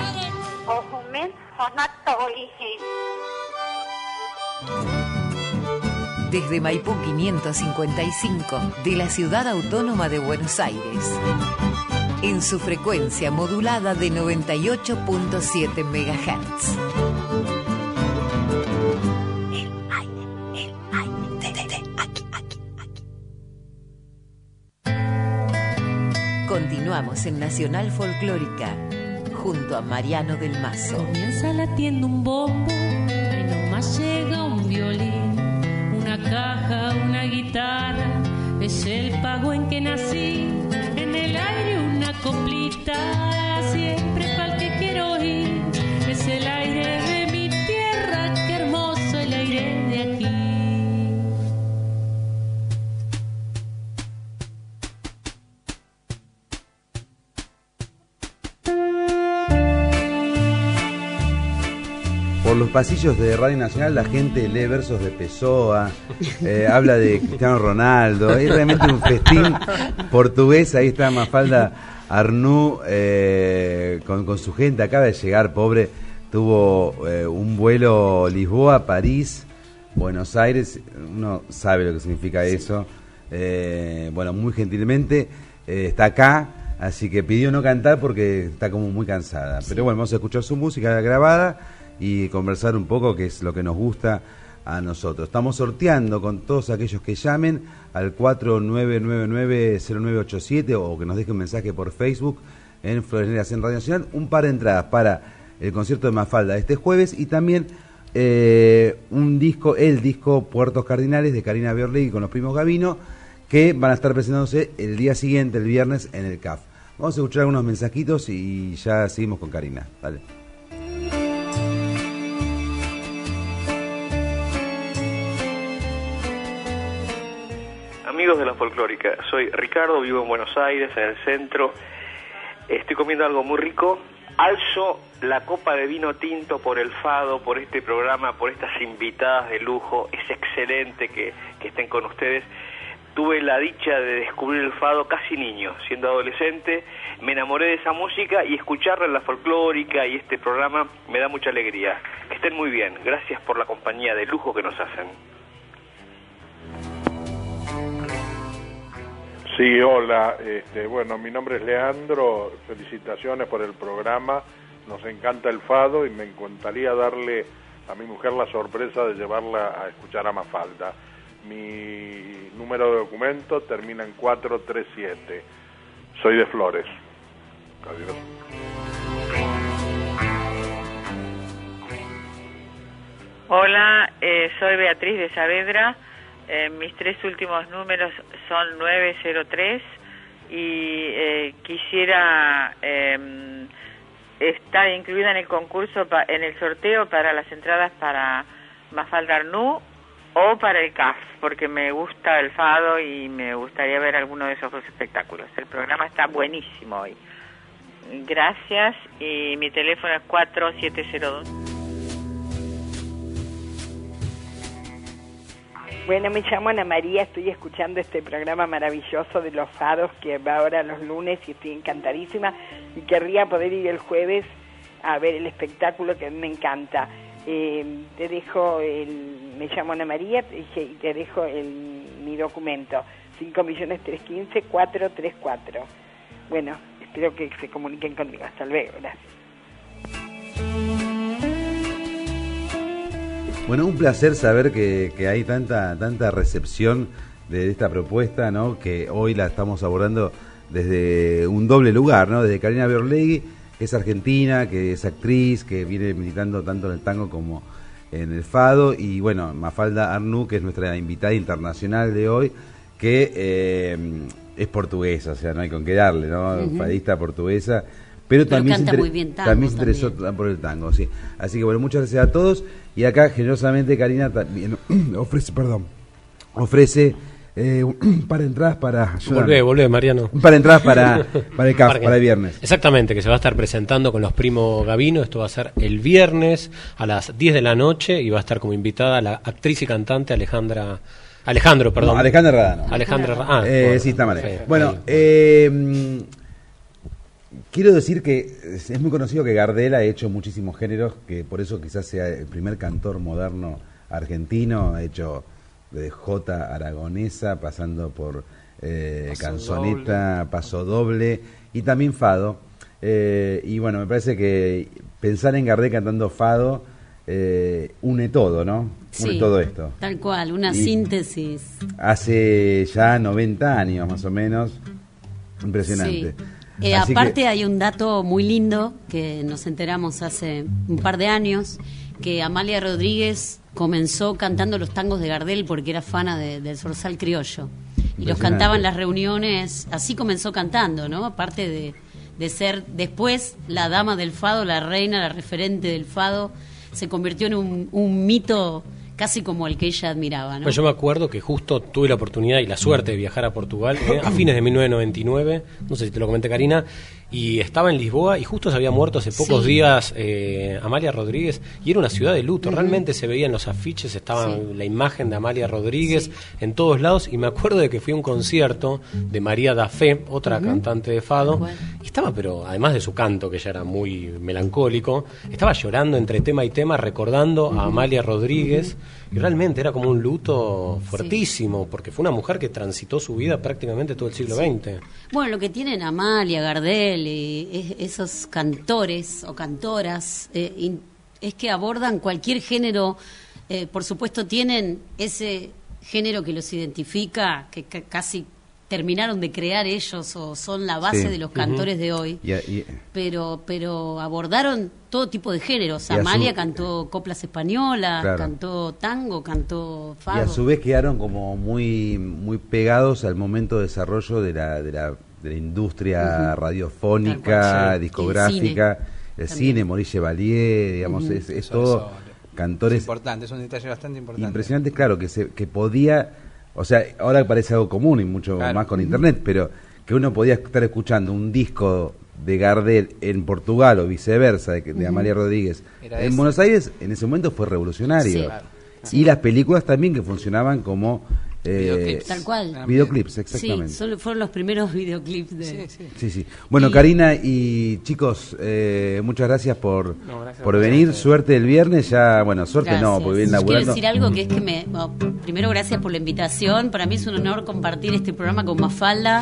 Desde Maipú 555, de la Ciudad Autónoma de Buenos Aires. En su frecuencia modulada de 98.7 MHz. Continuamos en Nacional Folclórica, junto a Mariano del Mazo. Comienza latiendo un bombo, y nomás llega un violín, una caja, una guitarra, es el pago en que nací, en el aire una coplita, siempre pa'l que quiero oír, es el aire de mi tierra, qué hermoso el aire de aquí. Por los pasillos de Radio Nacional la gente lee versos de Pessoa, habla de Cristiano Ronaldo, es realmente un festín portugués. Ahí está Mafalda Arnoux con su gente, acaba de llegar, pobre, tuvo un vuelo Lisboa, París, Buenos Aires, uno sabe lo que significa eso. Bueno, muy gentilmente está acá, así que pidió no cantar porque está como muy cansada, pero bueno, vamos a escuchar su música grabada y conversar un poco, que es lo que nos gusta a nosotros. Estamos sorteando con todos aquellos que llamen al 4999-0987 o que nos dejen un mensaje por Facebook en Flores Negras en Radio Nacional, un par de entradas para el concierto de Mafalda este jueves y también el disco Puertos Cardinales de Karina Biorlegui con los primos Gavino, que van a estar presentándose el día siguiente, el viernes, en el CAF. Vamos a escuchar algunos mensajitos y ya seguimos con Karina. Dale. Amigos de la folclórica, soy Ricardo, vivo en Buenos Aires, en el centro. Estoy comiendo algo muy rico. Alzo la copa de vino tinto por el Fado, por este programa, por estas invitadas de lujo. Es excelente que estén con ustedes. Tuve la dicha de descubrir el Fado casi niño, siendo adolescente. Me enamoré de esa música y escucharla en la folclórica y este programa me da mucha alegría. Que estén muy bien. Gracias por la compañía de lujo que nos hacen. Sí, hola, bueno, mi nombre es Leandro, felicitaciones por el programa, nos encanta el Fado y me encantaría darle a mi mujer la sorpresa de llevarla a escuchar a Mafalda. Mi número de documento termina en 437, soy de Flores. Adiós. Hola, soy Beatriz de Saavedra. Mis tres últimos números son 903 y quisiera estar incluida en el concurso, en el sorteo para las entradas para Mafalda Arnoux o para el CAF, porque me gusta el Fado y me gustaría ver alguno de esos dos espectáculos. El programa está buenísimo hoy. Gracias, y mi teléfono es 4702. Bueno, me llamo Ana María, estoy escuchando este programa maravilloso de los fados que va ahora los lunes y estoy encantadísima y querría poder ir el jueves a ver el espectáculo que me encanta. Te dejo me llamo Ana María y te dejo mi documento, 5.315.434. Bueno, espero que se comuniquen conmigo. Hasta luego, gracias. Bueno, un placer saber que hay tanta recepción de esta propuesta, ¿no? Que hoy la estamos abordando desde un doble lugar, ¿no? Desde Karina Beorlegui, que es argentina, que es actriz, que viene militando tanto en el tango como en el fado, y bueno, Mafalda Arnoux, que es nuestra invitada internacional de hoy, que es portuguesa, o sea, no hay con qué darle, ¿no? Fadista portuguesa. Pero también canta muy bien tango, también se interesó por el tango, sí. Así que bueno, muchas gracias a todos. Y acá generosamente Karina también ofrece un par de entradas para... Volvé, Mariano. Un par de entradas para el CAF, para el viernes. Exactamente, que se va a estar presentando con los Primo Gavino. Esto va a ser el viernes a las 10 de la noche y va a estar como invitada la actriz y cantante Alejandra Radano. Sí, está mal. Bueno, quiero decir que es muy conocido que Gardel ha hecho muchísimos géneros, que por eso quizás sea el primer cantor moderno argentino. Ha hecho de jota aragonesa, pasando por canzoneta, paso doble y también fado. Y bueno, me parece que pensar en Gardel cantando fado une todo, ¿no? Une todo esto. Tal cual, una síntesis. Hace ya 90 años más o menos. Impresionante. Sí. Aparte hay un dato muy lindo que nos enteramos hace un par de años, que Amalia Rodríguez comenzó cantando los tangos de Gardel porque era fana del zorzal criollo. Y los cantaba en las reuniones, así comenzó cantando, ¿no? Aparte de ser después la dama del fado, la reina, la referente del fado, se convirtió en un mito casi como el que ella admiraba, ¿no? Pues yo me acuerdo que justo tuve la oportunidad y la suerte de viajar a Portugal a fines de 1999, no sé si te lo comenté, Karina, y estaba en Lisboa y justo se había muerto hace pocos días Amalia Rodríguez, y era una ciudad de luto. Realmente se veía en los afiches, estaba la imagen de Amalia Rodríguez en todos lados, y me acuerdo de que fui a un concierto de María da Fe, otra cantante de fado, y estaba, pero además de su canto, que ya era muy melancólico, estaba llorando entre tema y tema, recordando a Amalia Rodríguez, y realmente era como un luto fuertísimo, porque fue una mujer que transitó su vida prácticamente todo el siglo XX. Bueno, lo que tienen Amalia, Gardel y esos cantores o cantoras es que abordan cualquier género. Por supuesto tienen ese género que los identifica, que casi terminaron de crear ellos o son la base de los cantores de hoy, pero abordaron todo tipo de géneros. Amalia cantó coplas españolas, cantó tango, cantó fado. Y a su vez quedaron como muy pegados al momento de desarrollo de la industria radiofónica, discográfica, el cine, Maurice Chevalier, digamos, es todo cantores... Es importante, es un detalle bastante importante. Impresionante, claro, que podía... O sea, ahora parece algo común y mucho más con internet, pero que uno podía estar escuchando un disco de Gardel en Portugal o viceversa, de Amalia Rodríguez en Buenos Aires, en ese momento fue revolucionario. Y las películas también, que funcionaban como videoclips. Tal cual. Videoclips, exactamente. Sí, fueron los primeros videoclips de... Sí. Bueno, Karina y chicos, muchas gracias por venir. Suerte el viernes. Ya, bueno, suerte no, porque vienen laburando. Quiero decir algo que es que primero, gracias por la invitación. Para mí es un honor compartir este programa con Mafalda.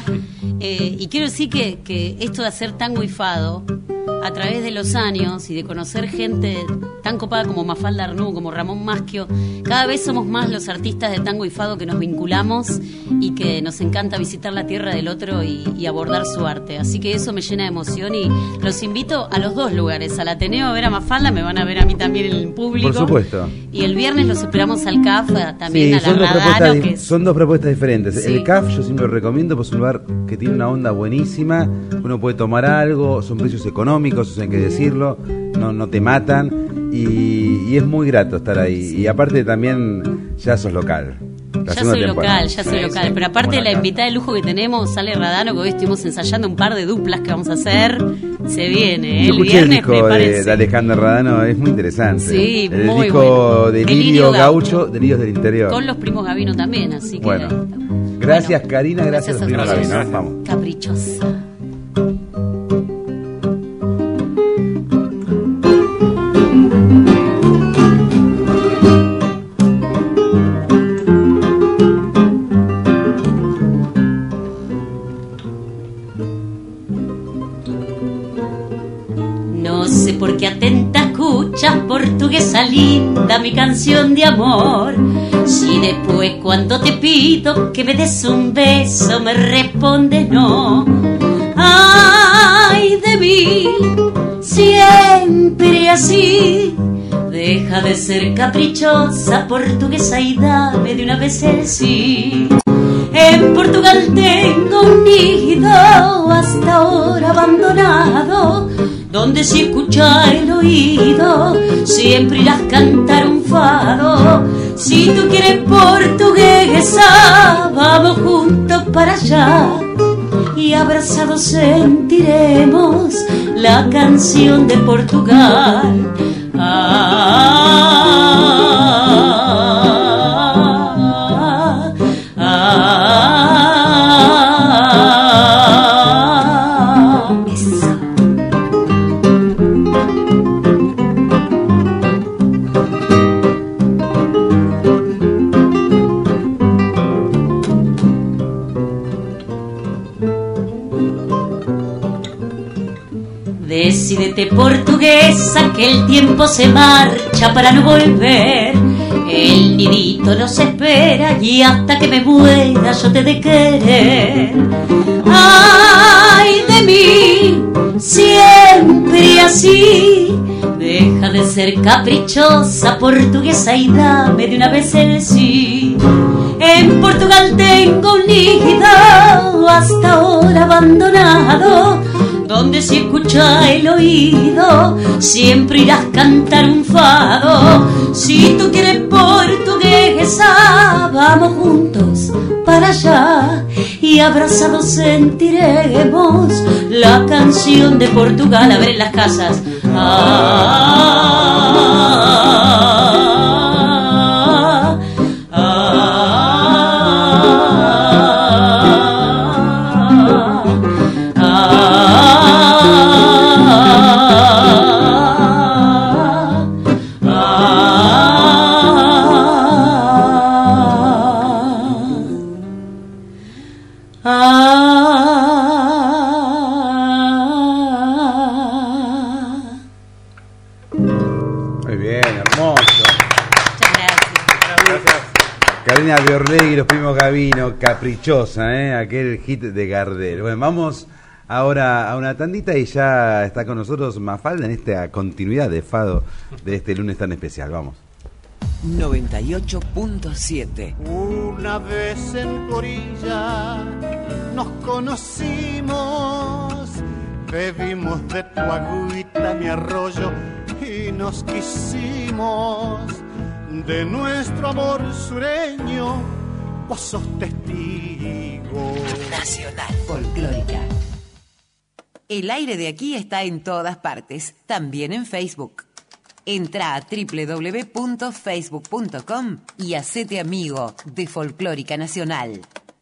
Y quiero decir que esto de hacer tango y fado a través de los años y de conocer gente tan copada como Mafalda Arnoux, como Ramón Maschio, cada vez somos más los artistas de tango y fado que nos vinculamos y que nos encanta visitar la tierra del otro y abordar su arte. Así que eso me llena de emoción y los invito a los dos lugares, al Ateneo a ver a Mafalda, me van a ver a mí también en el público. Por supuesto. Y el viernes los esperamos al CAF, también a la Radano. Son dos propuestas diferentes. El CAF yo siempre lo recomiendo, pues es un lugar que tiene una onda buenísima, uno puede tomar algo, son precios económicos, eso hay que decirlo, no te matan y es muy grato estar ahí. Y aparte también ya sos local. Ya soy local, pero aparte de la invitada de lujo que tenemos, Ale Radano, que hoy estuvimos ensayando un par de duplas que vamos a hacer, se viene, el viernes, de Alejandra Radano, es muy interesante. Sí, el muy disco bueno. Delirio Gaucho, Delirios del Interior. Con los Primos Gavino también, así que... Bueno, gracias Karina, gracias a los Primos Gavino. Vamos. Caprichosa. Porque atentas escuchas, portuguesa linda, mi canción de amor. Si después cuando te pido que me des un beso me respondes no, ay de mí, siempre así. Deja de ser caprichosa, portuguesa, y dame de una vez el sí. En Portugal tengo un nido hasta ahora abandonado, donde si escucha el oído siempre irás a cantar un fado. Si tú quieres portuguesa, vamos juntos para allá y abrazados sentiremos la canción de Portugal. Decídete, portuguesa, que el tiempo se marcha para no volver. El nidito nos espera y hasta que me muera yo te de querer. Ay de mí, siempre así. Deja de ser caprichosa, portuguesa, y dame de una vez el sí. En Portugal tengo un nido hasta ahora abandonado, donde si escucha el oído siempre irás a cantar un fado. Si tú quieres portuguesa, vamos juntos para allá y abrazados sentiremos la canción de Portugal. A ver en las casas. Y los primos Gavino, Caprichosa, aquel hit de Gardel. Bueno, vamos ahora a una tandita y ya está con nosotros Mafalda en esta continuidad de Fado de este lunes tan especial. Vamos. 98.7. Una vez en tu orilla nos conocimos, bebimos de tu agüita, mi arroyo, y nos quisimos. De nuestro amor sureño, vos sos testigo. Nacional Folclórica. El aire de aquí está en todas partes, también en Facebook. Entra a www.facebook.com y hacete amigo de Folclórica Nacional.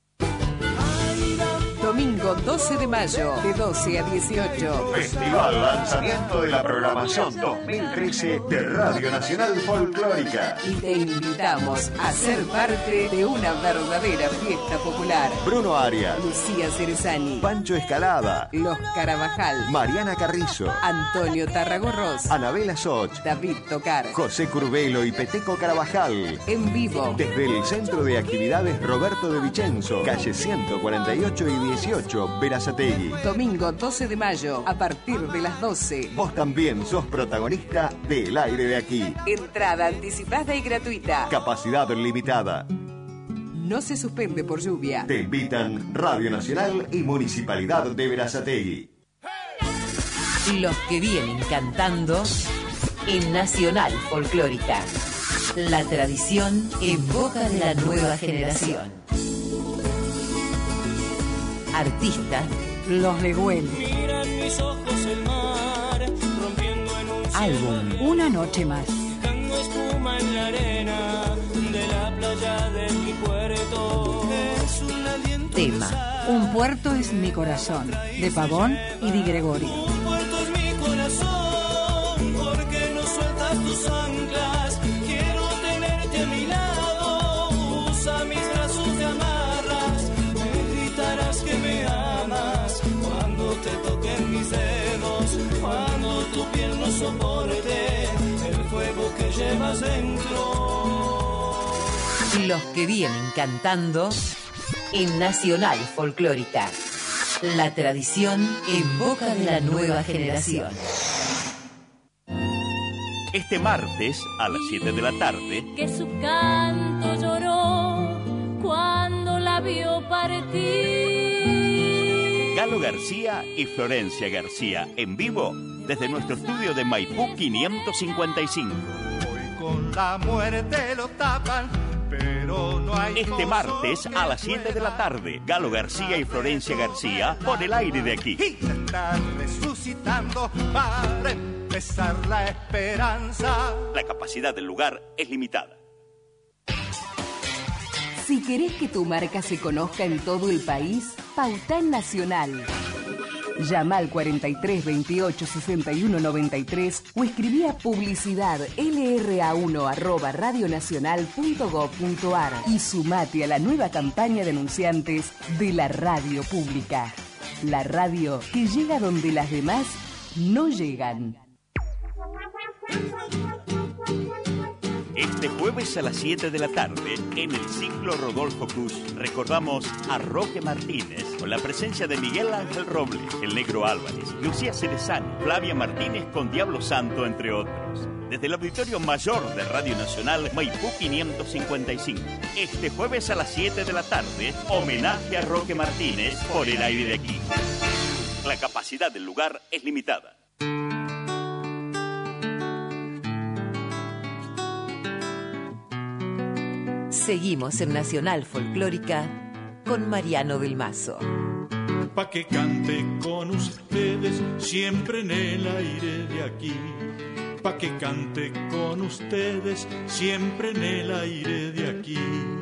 Domingo 12 de mayo, de 12 a 18. Festival Lanzamiento de la Programación 2013 de Radio Nacional Folclórica. Y te invitamos a ser parte de una verdadera fiesta popular. Bruno Arias, Lucía Cerezani, Pancho Escalada, Los Carabajal, Mariana Carrizo, Antonio Tarragorros, Anabela Soch, David Tocar, José Curbelo y Peteco Carabajal. En vivo. Desde el Centro de Actividades Roberto de Vicenzo, calle 148 y 18, Berazategui. Domingo 12 de mayo, a partir de las 12. Vos también sos protagonista del aire de aquí. Entrada anticipada y gratuita. Capacidad limitada. No se suspende por lluvia. Te invitan Radio Nacional y Municipalidad de Berazategui. Los que vienen cantando en Nacional Folclórica. La tradición en boca de la nueva generación. Artista Los Legüel. Mira en mis ojos el mar, rompiendo en un álbum Una noche más. dejando espuma en la arena de la playa de mi puerto. Es un aliento. Tema Un puerto es mi corazón, de Pavón y Di Gregorio. Un puerto es mi corazón, porque no sueltas tus anclas. Quiero tenerte a mi lado, usa mis brazos de amarras. Me gritarás que me amas cuando te toquen mis dedos, cuando tu piel no soporte más dentro. Los que vienen cantando en Nacional Folclórica. La tradición en boca de la nueva generación. Este martes a las 7 de la tarde, Que su canto lloró cuando la vio partir. Galo García y Florencia García en vivo desde nuestro estudio de Maipú 555. Hoy con la muerte lo tapan, pero no hay Este martes a las 7 de la tarde, Galo García y Florencia García por el aire de aquí. Y se está resucitando para empezar la esperanza. La capacidad del lugar es limitada. Si querés que tu marca se conozca en todo el país, pauta en Nacional. Llama al 43 28 61 93 o escribí a publicidad lra1@radionacional.gov.ar y sumate a la nueva campaña de anunciantes de la radio pública. La radio que llega donde las demás no llegan. Este jueves a las 7 de la tarde, en el ciclo Rodolfo Cruz, recordamos a Roque Martínez con la presencia de Miguel Ángel Robles, el Negro Álvarez, Lucía Cerezani, Flavia Martínez con Diablo Santo, entre otros. Desde el Auditorio Mayor de Radio Nacional, Maipú 555. Este jueves a las 7 de la tarde, homenaje a Roque Martínez por el aire de aquí. La capacidad del lugar es limitada. Seguimos en Nacional Folclórica con Mariano del Mazo. Pa' que cante con ustedes siempre en el aire de aquí. Pa' que cante con ustedes siempre en el aire de aquí.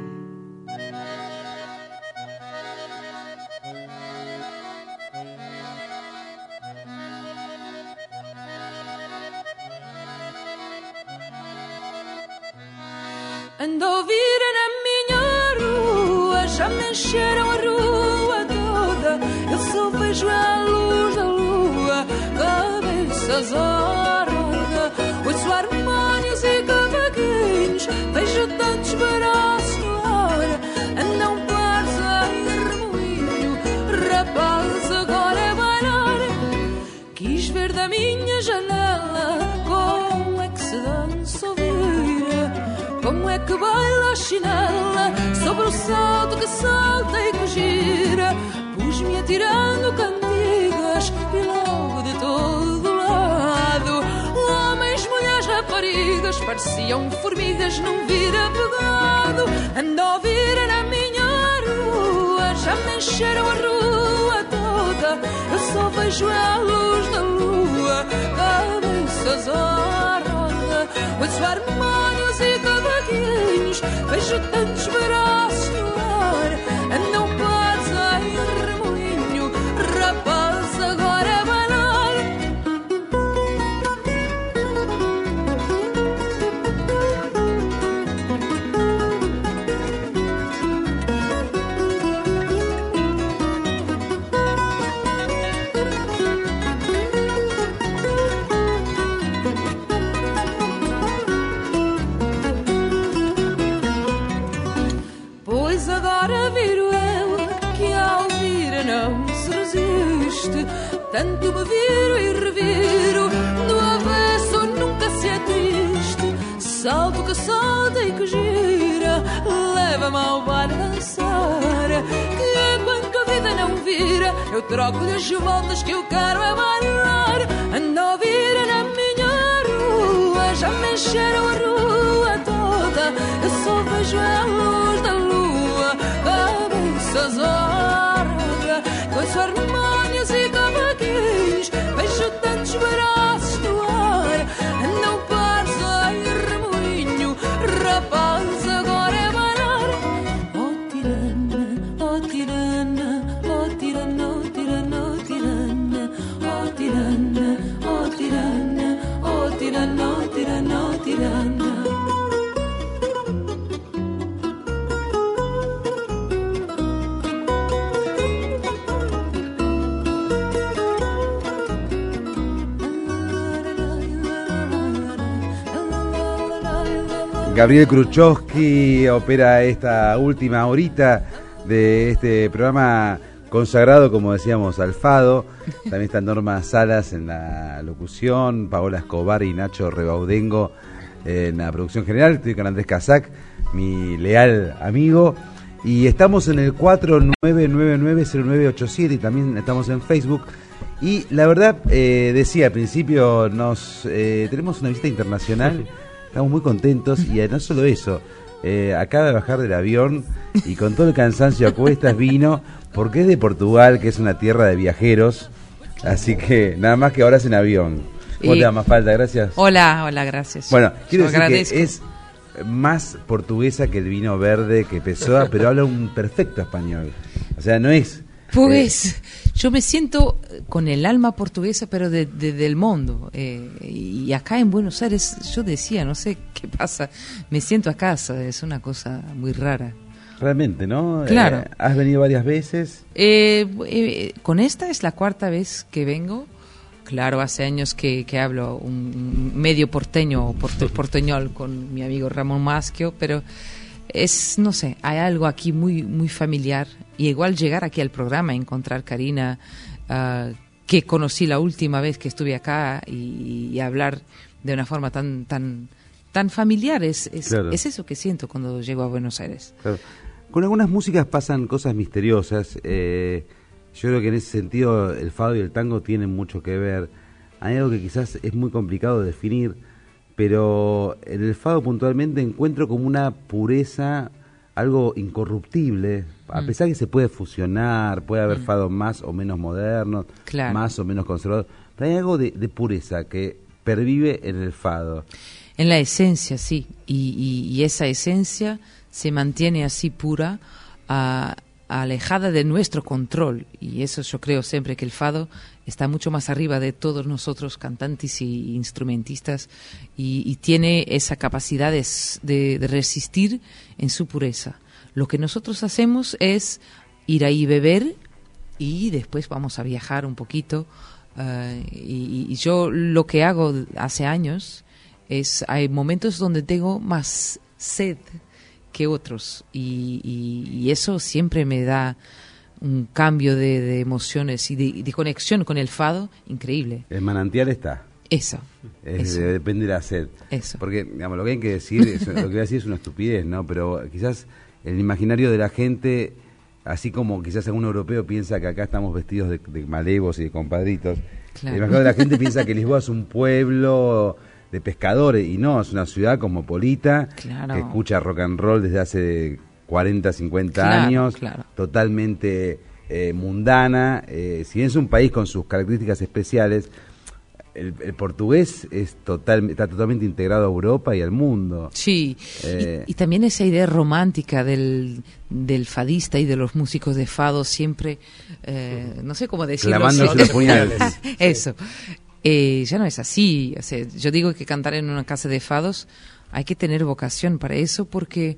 Ando a ouvir na minha rua, já me encheram a rua toda. Eu só vejo a luz da lua, cabeças à roda. Ouço harmónios e cavaquinhos, vejo tantos braços no ar. Andam pares em remoinho, rapazes agora é bailar. Quis ver da minha janela como é que se dança ouvir. Como é que baila a chinela sobre o salto que salta e que gira. Pus-me atirando cantigas e logo de todo lado homens, mulheres, raparigas pareciam formigas num vira pegado. Ando a ouvir na minha rua, já me encheram a rua toda. Eu só vejo a luz da lua, cabeças à roda. Ouço harmónios e cavaquinhos, vejo tantos braços no ar. Andam pares em remoinho, rapaz agora é bailar. Pois agora viro eu que ao vir não se resiste. Tanto me viro e reviro, do avesso nunca se é triste. Salto que salta e que gira, leva-me ao bar a dançar. Que é bem que a vida não vira, eu troco-lhe as voltas que eu quero é bailar. Ando a ouvir na minha rua, já me encheram a rua toda. Eu só vejo a luz da lua, cabeças à roda. Com harmónios e cavaquinhos, vejo tantos braços no ar. Não pares em remoinho, rapaz agora é bailar. Oh tirana, oh tirana, oh tirana, oh tirana, oh tirana. Oh tirana, oh tirana, oh tirana, oh tirana, oh tirana. Gabriel Kruchowski opera esta última horita de este programa consagrado, como decíamos, al fado. También está Norma Salas en la locución, Paola Escobar y Nacho Rebaudengo en la producción general. Estoy con Andrés Casac, mi leal amigo. Y estamos en el 49990987 y también estamos en Facebook. Y la verdad, decía al principio, tenemos una visita internacional. Estamos muy contentos y no solo eso, acaba de bajar del avión y con todo el cansancio a cuestas vino, porque es de Portugal, que es una tierra de viajeros, así que nada más que ahora es en avión. ¿Cómo te da más falta? Gracias. Hola, gracias. Bueno, quiero decir que es más portuguesa que el vino verde que Pessoa, pero habla un perfecto español. O sea, no es... Pues yo me siento con el alma portuguesa, pero del mundo. Y acá en Buenos Aires, yo decía, no sé qué pasa, me siento a casa, es una cosa muy rara. Realmente, ¿no? Claro. ¿Has venido varias veces? Con esta es la cuarta vez que vengo. Claro, hace años que hablo un medio porteño, porteñol con mi amigo Ramón Maschio, pero... no sé, hay algo aquí muy muy familiar, y igual llegar aquí al programa, encontrar Karina, que conocí la última vez que estuve acá, y hablar de una forma tan familiar, claro. Es eso que siento cuando llego a Buenos Aires. Claro. Con algunas músicas pasan cosas misteriosas. Yo creo que en ese sentido el fado y el tango tienen mucho que ver. Hay algo que quizás es muy complicado de definir, pero en el fado puntualmente encuentro como una pureza, algo incorruptible, a pesar que se puede fusionar, puede haber fados más o menos modernos, claro, más o menos conservadores, pero hay algo de pureza que pervive en el fado. En la esencia, sí, y esa esencia se mantiene así pura, alejada de nuestro control, y eso yo creo siempre que el fado está mucho más arriba de todos nosotros cantantes y instrumentistas, y tiene esa capacidad de resistir en su pureza. Lo que nosotros hacemos es ir ahí beber y después vamos a viajar un poquito, y yo lo que hago hace años es, hay momentos donde tengo más sed que otros, y eso siempre me da un cambio de emociones y de conexión con el fado increíble. El manantial está. Eso. Depende de la sed. Eso. Porque, digamos, lo que hay que decir, lo que voy a decir es una estupidez, ¿no? Pero quizás el imaginario de la gente, así como quizás algún europeo piensa que acá estamos vestidos de malevos y de compadritos, claro, el imaginario de la gente piensa que Lisboa es un pueblo de pescadores, y no, es una ciudad cosmopolita, claro, que escucha rock and roll desde hace 40, 50 años, claro, totalmente mundana. Si bien es un país con sus características especiales, el portugués está totalmente integrado a Europa y al mundo. Sí, y también esa idea romántica del fadista y de los músicos de fado siempre, no sé cómo decirlo. Clavándose los puñales. Eso. Ya no es así. O sea, yo digo que cantar en una casa de fados hay que tener vocación para eso, porque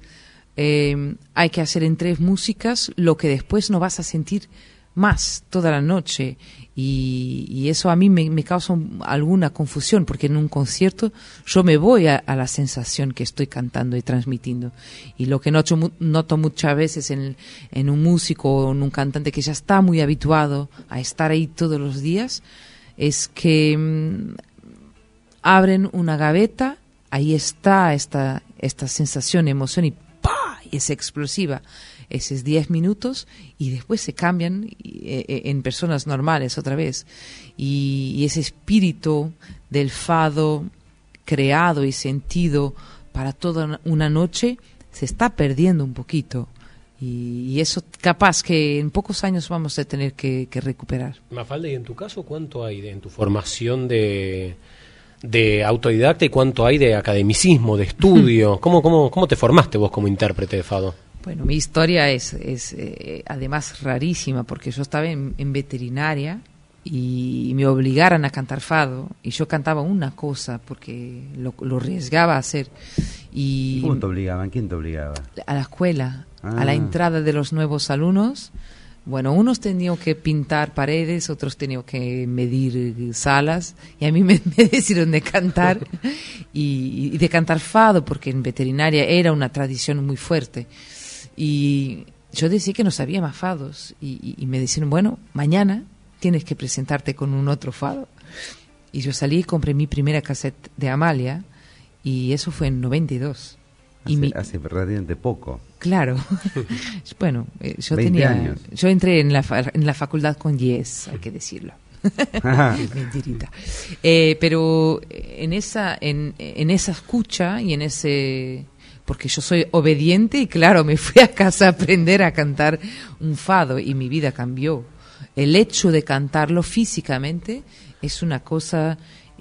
hay que hacer en 3 músicas lo que después no vas a sentir más toda la noche, y eso a mí me causa alguna confusión, porque en un concierto yo me voy a la sensación que estoy cantando y transmitiendo, y lo que noto muchas veces en un músico o en un cantante que ya está muy habituado a estar ahí todos los días, es que abren una gaveta, ahí está esta sensación, emoción, y ¡pah! Y es explosiva, esos 10 minutos, y después se cambian en personas normales otra vez, y ese espíritu del fado creado y sentido para toda una noche se está perdiendo un poquito. Y eso capaz que en pocos años vamos a tener que recuperar. Mafalda, ¿y en tu caso cuánto hay en tu formación de autodidacta y cuánto hay de academicismo, de estudio? ¿Cómo te formaste vos como intérprete de fado? Bueno, mi historia es además rarísima, porque yo estaba en veterinaria y me obligaron a cantar fado, y yo cantaba una cosa porque lo arriesgaba a hacer. Y ¿cómo te obligaban? ¿Quién te obligaba? A la escuela, a la entrada de los nuevos alumnos, Bueno, unos tenían que pintar paredes, otros tenían que medir salas, y a mí me decidieron de cantar y de cantar fado, porque en veterinaria era una tradición muy fuerte. Y yo decía que no sabía más fados, y me decían, bueno, mañana tienes que presentarte con un otro fado. Y yo salí y compré mi primera cassette de Amalia, y eso fue en 92. Hace relativamente poco. Claro. Bueno, yo 20 años. Yo entré en la facultad con 10, hay que decirlo. Mentirita. Pero en esa escucha y en ese... Porque yo soy obediente y claro, me fui a casa a aprender a cantar un fado y mi vida cambió. El hecho de cantarlo físicamente es una cosa...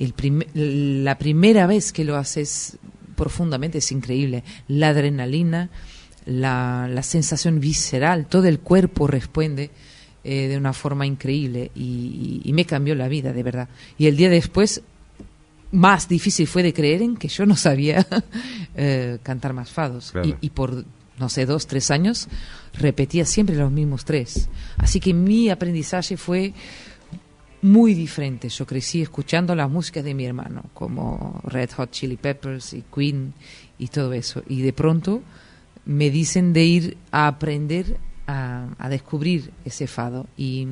la primera vez que lo haces profundamente es increíble. La adrenalina, la sensación visceral, todo el cuerpo responde de una forma increíble y me cambió la vida, de verdad. Y el día después, más difícil fue de creer en que yo no sabía cantar más fados. Claro. Y por, no sé, 2, 3 años, repetía siempre los mismos 3. Así que mi aprendizaje fue muy diferente. Yo crecí escuchando las músicas de mi hermano, como Red Hot Chili Peppers y Queen y todo eso. Y de pronto me dicen de ir a aprender a descubrir ese fado. Y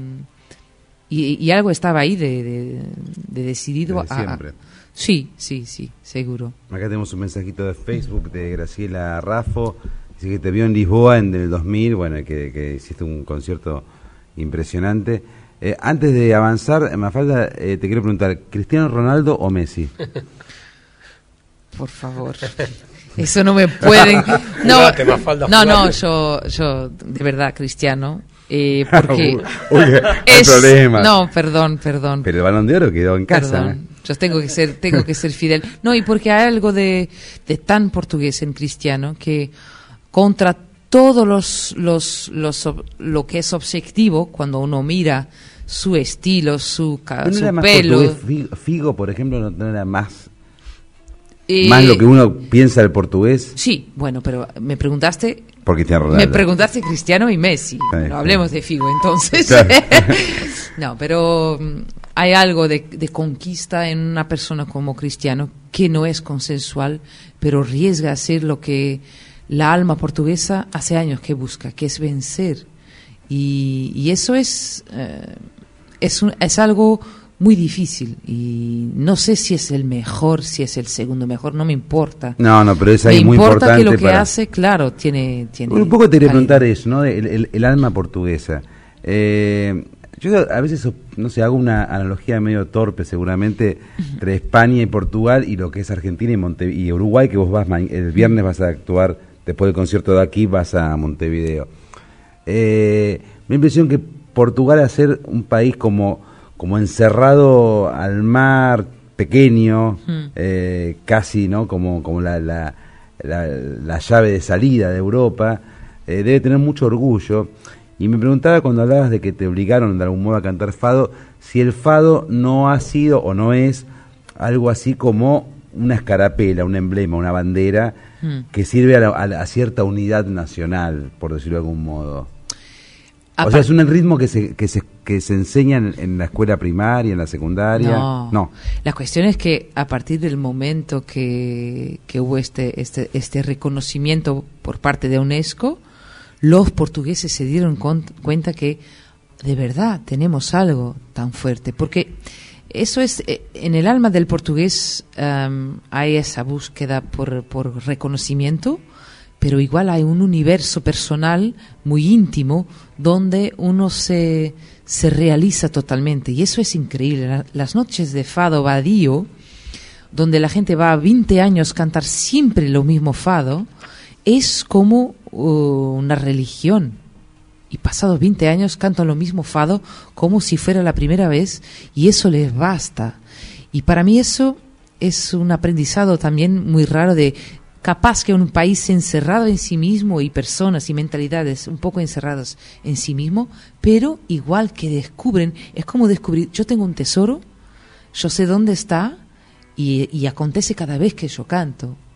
algo estaba ahí de decidido desde siempre. Sí, seguro. Acá tenemos un mensajito de Facebook de Graciela Raffo. Dice que te vio en Lisboa en el 2000, bueno, que hiciste un concierto impresionante. Antes de avanzar, Mafalda, te quiero preguntar, ¿Cristiano Ronaldo o Messi? Por favor. Eso no me pueden... No, yo de verdad, Cristiano, porque... es problema. No, perdón. Pero el Balón de Oro quedó en casa. Yo tengo que ser fidel. No, y porque hay algo de tan portugués en Cristiano que contra todos lo que es objetivo, cuando uno mira su estilo, su pelo. Figo, por ejemplo, no era más lo que uno piensa del portugués. Sí, bueno, pero me preguntaste. Por Cristiano Ronaldo. Me preguntaste Cristiano y Messi. No hablemos de Figo, entonces. Claro. No, pero hay algo de conquista en una persona como Cristiano que no es consensual, pero arriesga a hacer lo que la alma portuguesa hace años que busca, que es vencer. Y eso es algo muy difícil. Y no sé si es el mejor, si es el segundo mejor, no me importa. No, pero es ahí muy importante. Me importa que lo que hace, claro, tiene un poco te quería preguntar eso, ¿no? El alma portuguesa. Yo a veces, no sé, hago una analogía medio torpe seguramente entre España y Portugal y lo que es Argentina y Uruguay, que vos vas el viernes vas a actuar, después del concierto de aquí vas a Montevideo. Me da impresión que Portugal, al ser un país como encerrado al mar, pequeño, casi, ¿no? Como la llave de salida de Europa, debe tener mucho orgullo. Y me preguntaba, cuando hablabas de que te obligaron de algún modo a cantar fado, si el fado no ha sido o no es algo así como una escarapela, un emblema, una bandera que sirve a cierta unidad nacional, por decirlo de algún modo. O sea, ¿es un ritmo que se enseña en la escuela primaria, en la secundaria? No. La cuestión es que a partir del momento que hubo este reconocimiento por parte de UNESCO, los portugueses se dieron cuenta que de verdad tenemos algo tan fuerte, porque eso es, en el alma del portugués hay esa búsqueda por reconocimiento, pero igual hay un universo personal muy íntimo donde uno se realiza totalmente, y eso es increíble. Las noches de fado vadío, donde la gente va a 20 años cantar siempre lo mismo fado, es como una religión, y pasados 20 años cantan lo mismo fado como si fuera la primera vez, y eso les basta. Y para mí eso es un aprendizado también muy raro, de capaz que un país encerrado en sí mismo, y personas y mentalidades un poco encerradas en sí mismo, pero igual que descubren, es como descubrir, yo tengo un tesoro, yo sé dónde está, y acontece cada vez que yo canto.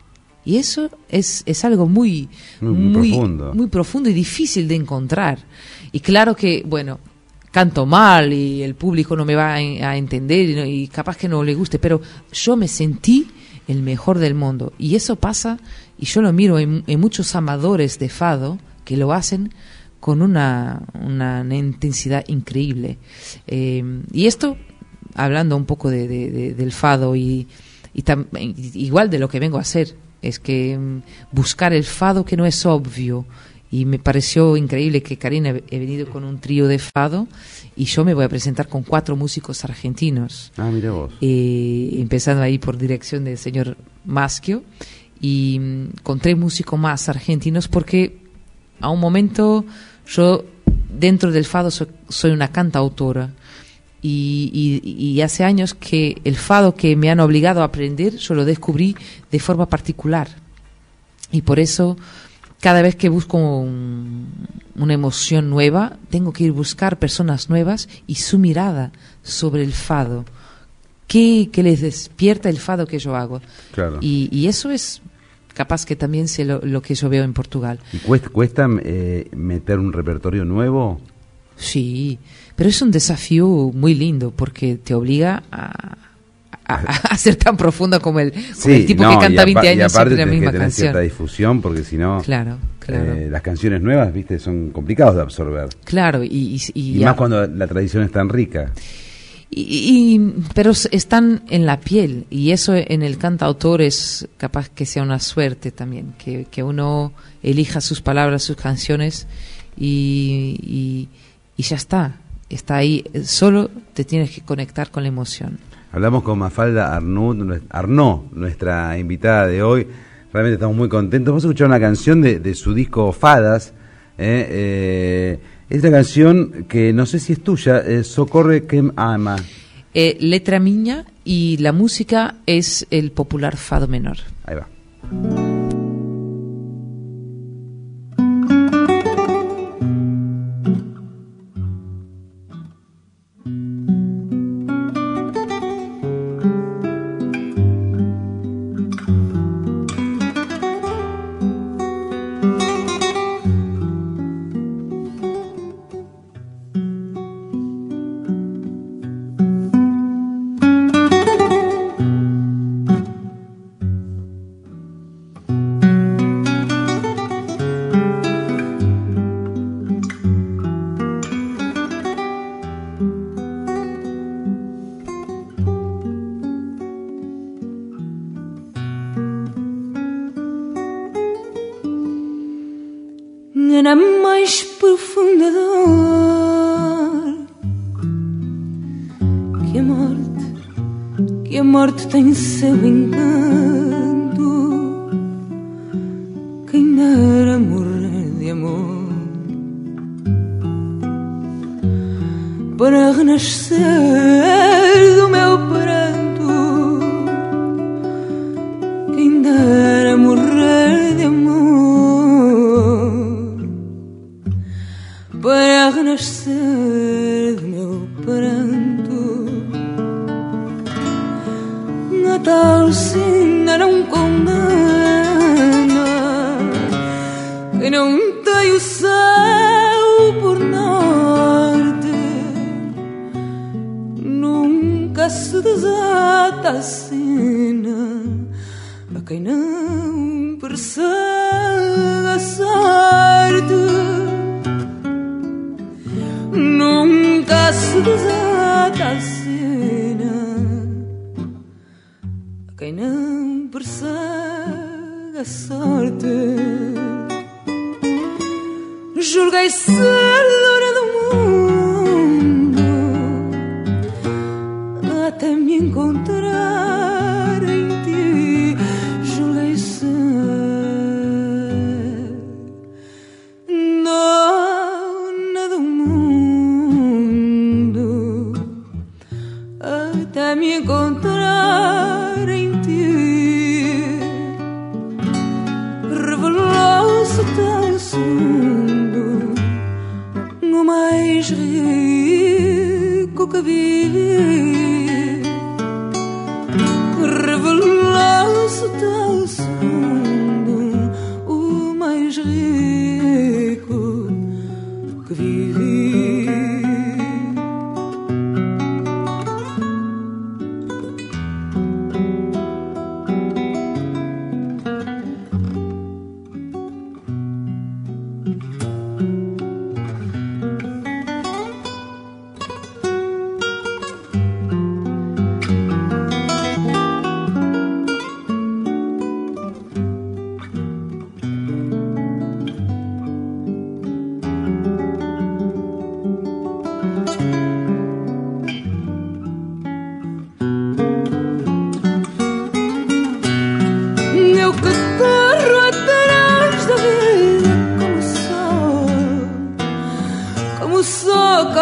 Y eso es algo muy profundo y difícil de encontrar. Y claro que, bueno, canto mal y el público no me va a entender y capaz que no le guste, pero yo me sentí el mejor del mundo. Y eso pasa, y yo lo miro en muchos amadores de fado que lo hacen con una intensidad increíble. Y esto, hablando un poco del fado y igual de lo que vengo a hacer, es que buscar el fado que no es obvio. Y me pareció increíble que Karina he venido con un trío de fado y yo me voy a presentar con 4 músicos argentinos. Ah, mira vos. Empezando ahí por dirección del señor Maschio y con 3 músicos más argentinos porque a un momento yo dentro del fado soy una cantautora y hace años que el fado que me han obligado a aprender yo lo descubrí de forma particular y por eso cada vez que busco una emoción nueva tengo que ir a buscar personas nuevas y su mirada sobre el fado, qué les despierta el fado que yo hago. Claro. Y eso es capaz que también sé lo que yo veo en Portugal. ¿Y cuesta meter un repertorio nuevo? Sí, pero es un desafío muy lindo porque te obliga a ser tan profundo como el tipo que canta 20 años siempre la misma canción. Cierta difusión porque si no, claro. Las canciones nuevas, viste, son complicados de absorber. Claro, y más cuando la tradición es tan rica. Pero están en la piel y eso en el cantautor es capaz que sea una suerte también, que uno elija sus palabras, sus canciones y ya está ahí, solo te tienes que conectar con la emoción. Hablamos con Mafalda Arnaud, nuestra invitada de hoy. Realmente estamos muy contentos. Vamos a escuchar una canción de su disco Fadas. Es una canción que no sé si es tuya, Socorre que ama. Letra miña y la música es el popular fado menor. Ahí va. Na mais profunda dor que a morte tem seu encanto. Quem dera morrer de amor para renascer do meu pranto. Quem dera morrer de amor para renascer do meu pranto. A tal sina não condena quem não tem o céu por norte. Nunca se desata a sina a quem não persegue a sorte. Nunca se desata a cena a quem não persegue a sorte. Julguei ser dona do mundo até me encontrar em ti. Julguei ser dona do mundo até me encontrar em ti. Revelou-se tão fundo no mais rico que vivi.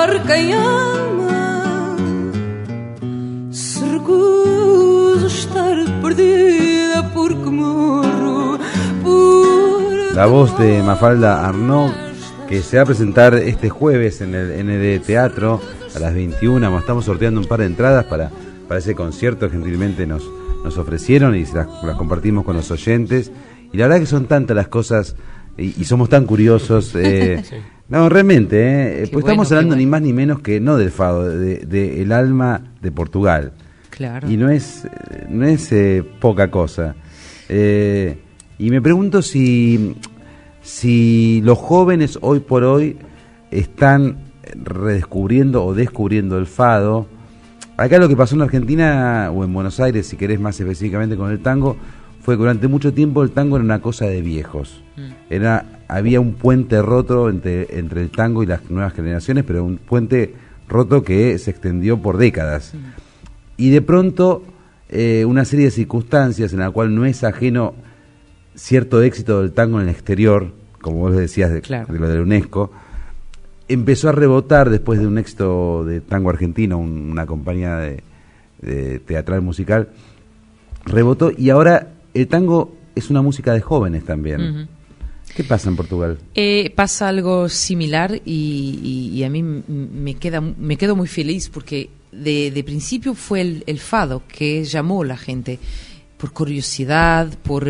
para quem ama. Se recuso estar perdida porque morro por... La voz de Mafalda Arnaud, que se va a presentar este jueves en el ND Teatro a las 21. Estamos sorteando un par de entradas para ese concierto, gentilmente nos ofrecieron y las compartimos con los oyentes. Y la verdad que son tantas las cosas y somos tan curiosos. Sí. No, realmente, pues estamos hablando ni más ni menos que no del fado, de el alma de Portugal. Claro. Y no es poca cosa. Y me pregunto si los jóvenes hoy por hoy están redescubriendo o descubriendo el fado. Acá lo que pasó en Argentina, o en Buenos Aires, si querés más específicamente con el tango, fue que durante mucho tiempo el tango era una cosa de viejos. Había un puente roto entre el tango y las nuevas generaciones, pero un puente roto que se extendió por décadas. Y de pronto, una serie de circunstancias en la cual no es ajeno cierto éxito del tango en el exterior, como vos decías de lo de la UNESCO, empezó a rebotar después de un éxito de tango argentino, una compañía de teatral musical, rebotó, y ahora el tango es una música de jóvenes también. Uh-huh. ¿Qué pasa en Portugal? Pasa algo similar y a mí me quedo muy feliz porque de principio fue el fado que llamó a la gente por curiosidad, por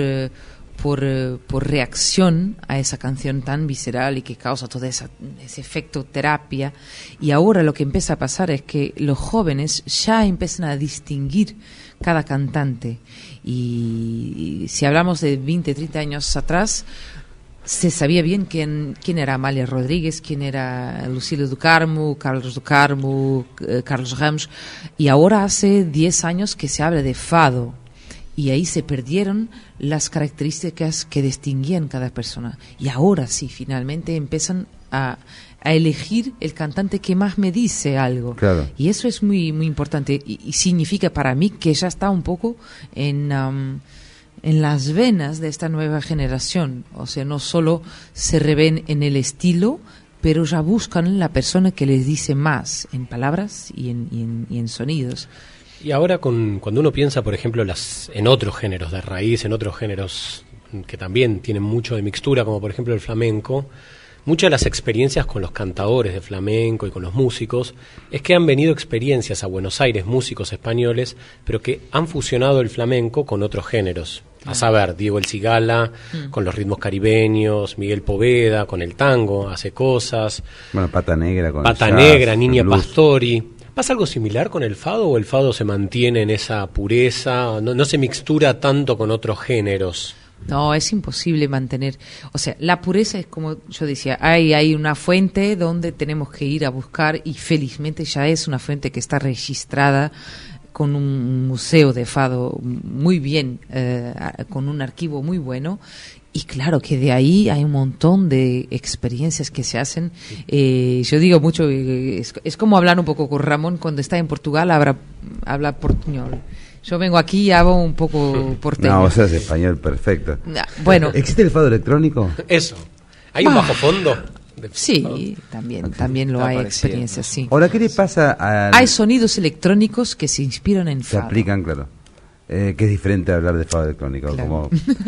reacción a esa canción tan visceral y que causa todo ese efecto terapia. Y ahora lo que empieza a pasar es que los jóvenes ya empiezan a distinguir cada cantante. Y si hablamos de 20, 30 años atrás, se sabía bien quién era Amália Rodríguez, quién era Lucília do Carmo, Carlos do Carmo, Carlos Ramos. Y ahora hace 10 años que se habla de fado. Y ahí se perdieron las características que distinguían cada persona. Y ahora sí, finalmente empiezan a elegir el cantante que más me dice algo. Claro. Y eso es muy muy importante. Y significa para mí que ya está un poco en las venas de esta nueva generación. O sea, no solo se reven en el estilo, pero ya buscan la persona que les dice más en palabras y en sonidos. Y ahora cuando uno piensa, por ejemplo, en otros géneros de raíz, en otros géneros que también tienen mucho de mixtura, como por ejemplo el flamenco, muchas de las experiencias con los cantadores de flamenco y con los músicos es que han venido experiencias a Buenos Aires, músicos españoles, pero que han fusionado el flamenco con otros géneros. A saber, Diego El Cigala, con los ritmos caribeños, Miguel Poveda, con el tango, hace cosas. Bueno, Pata Negra, Niña Pastori. ¿Pasa algo similar con el fado o el fado se mantiene en esa pureza? No se mixtura tanto con otros géneros. No, es imposible mantener. O sea, la pureza es como yo decía, hay una fuente donde tenemos que ir a buscar y felizmente ya es una fuente que está registrada con un museo de fado muy bien, con un archivo muy bueno. Y claro que de ahí hay un montón de experiencias que se hacen. Yo digo mucho, es como hablar un poco con Ramón cuando está en Portugal, habla portuñol. Yo vengo aquí y hago un poco porteño. No, vos haces español perfecto. Bueno. ¿Existe el fado electrónico? Eso. ¿Hay un bajo fondo? Sí, también lo hay experiencias, sí. Ahora, ¿qué le pasa a...? Hay sonidos electrónicos que se inspiran en fado. Se aplican, claro. Que es diferente a hablar de fado electrónico. Claro.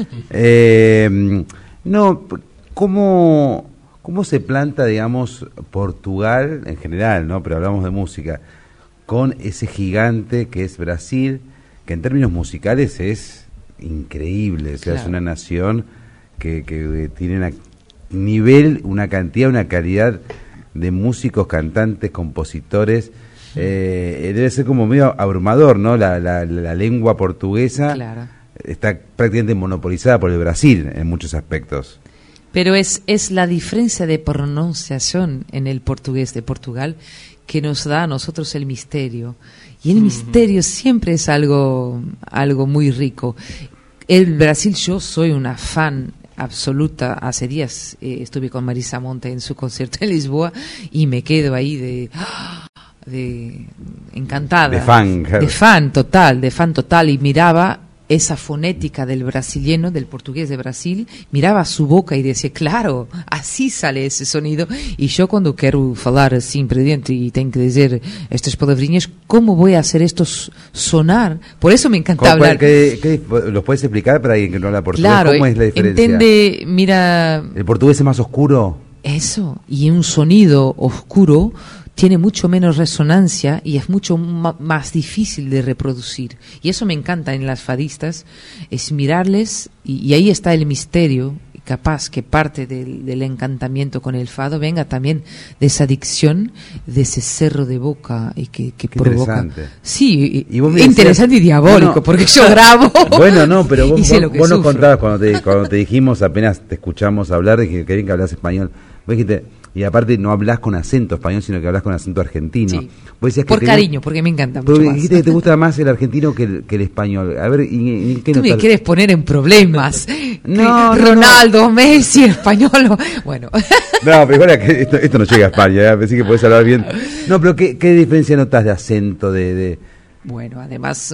¿Cómo se planta, digamos, Portugal en general, ¿no? Pero hablamos de música, con ese gigante que es Brasil, que en términos musicales es increíble, o sea, claro. Es una nación que tiene una cantidad, una calidad de músicos, cantantes, compositores. Debe ser como medio abrumador, ¿no? La lengua portuguesa, claro, está prácticamente monopolizada por el Brasil en muchos aspectos. Pero es la diferencia de pronunciación en el portugués de Portugal que nos da a nosotros el misterio. Y el misterio siempre es algo muy rico. El Brasil, yo soy una fan absoluta. Hace días estuve con Marisa Monte en su concierto en Lisboa y me quedo ahí de encantada. De fan, claro. De fan total. Y miraba esa fonética del brasileño, del portugués de Brasil, miraba su boca y decía, claro, así sale ese sonido. Y yo cuando quiero hablar sin prediente y tengo que decir estas palabrinhas, ¿cómo voy a hacer esto sonar? Por eso me encanta hablar. ¿Los puedes explicar para alguien que no habla portugués? Claro, ¿Cómo es la diferencia? Entiende, mira... ¿El portugués es más oscuro? Eso, y un sonido oscuro tiene mucho menos resonancia y es mucho más difícil de reproducir. Y eso me encanta en las fadistas, es mirarles, y ahí está el misterio, capaz que parte del encantamiento con el fado venga también de esa dicción, de ese cerro de boca y que provoca... Interesante. Sí, y interesante y diabólico, porque yo grabo. Bueno, no, pero vos nos contabas cuando te dijimos, apenas te escuchamos hablar, de que bien que hablas español, vos dijiste... Y aparte no hablas con acento español, sino que hablas con acento argentino. Sí. Por cariño, porque me encanta mucho más. Dijiste que te gusta más el argentino que el español. A ver, ¿y qué Tú me quieres poner en problemas. No, Ronaldo, Messi, español. Bueno. No, pero igual que esto no llega a España, pensé que podés hablar bien. No, pero ¿qué diferencia notas de acento? Bueno, además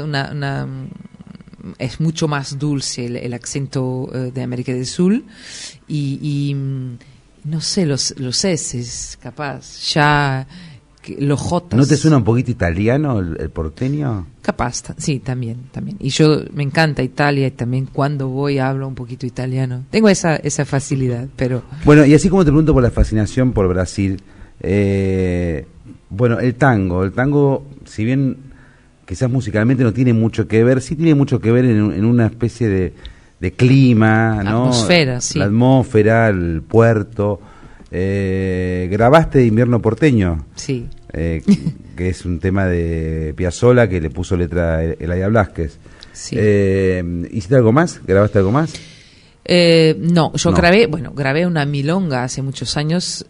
es mucho más dulce el acento de América del Sur y no sé, los S, capaz, ya los J. ¿No te suena un poquito italiano el porteño? Capaz, sí, también. Y yo me encanta Italia y también cuando voy hablo un poquito italiano. Tengo esa facilidad, pero... Bueno, y así como te pregunto por la fascinación por Brasil, bueno, el tango, si bien quizás musicalmente no tiene mucho que ver, sí tiene mucho que ver en una especie de clima, ¿no? Atmósfera, sí. La atmósfera, el puerto. ¿Grabaste Invierno Porteño? Sí. Que es un tema de Piazzolla que le puso letra Eladia Blasquez. Sí. ¿Hiciste algo más? ¿Grabaste algo más? No, yo grabé una milonga hace muchos años,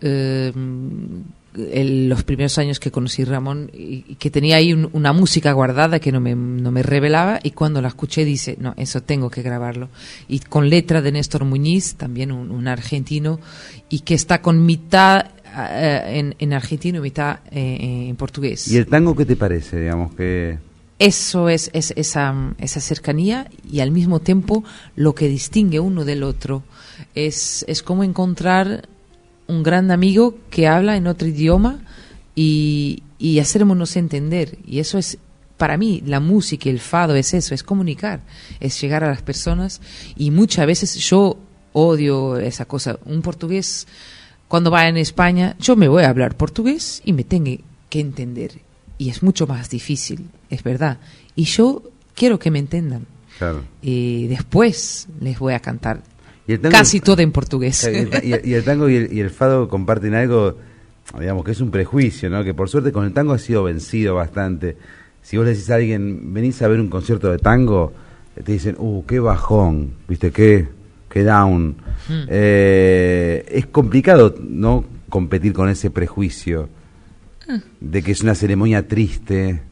los primeros años que conocí a Ramón, y que tenía ahí una música guardada que no me revelaba, y cuando la escuché dice, no, eso tengo que grabarlo. Y con letra de Néstor Muñiz, también un argentino, y que está con mitad en argentino y mitad en portugués. ¿Y el tango qué te parece, digamos, que...? Eso es esa cercanía, y al mismo tiempo lo que distingue uno del otro es como encontrar un gran amigo que habla en otro idioma y hacernos entender. Y eso es, para mí, la música y el fado es eso, es comunicar, es llegar a las personas. Y muchas veces yo odio esa cosa. Un portugués, cuando va en España, yo me voy a hablar portugués y me tengo que entender. Y es mucho más difícil, es verdad. Y yo quiero que me entendan. Claro. Y después les voy a cantar. ¿Y el tango, casi todo en portugués? Y el tango y el fado comparten algo, digamos, que es un prejuicio, ¿no? Que por suerte con el tango ha sido vencido bastante. Si vos le decís a alguien, venís a ver un concierto de tango, te dicen, qué bajón, ¿viste? Qué down. Es complicado, ¿no?, competir con ese prejuicio de que es una ceremonia triste.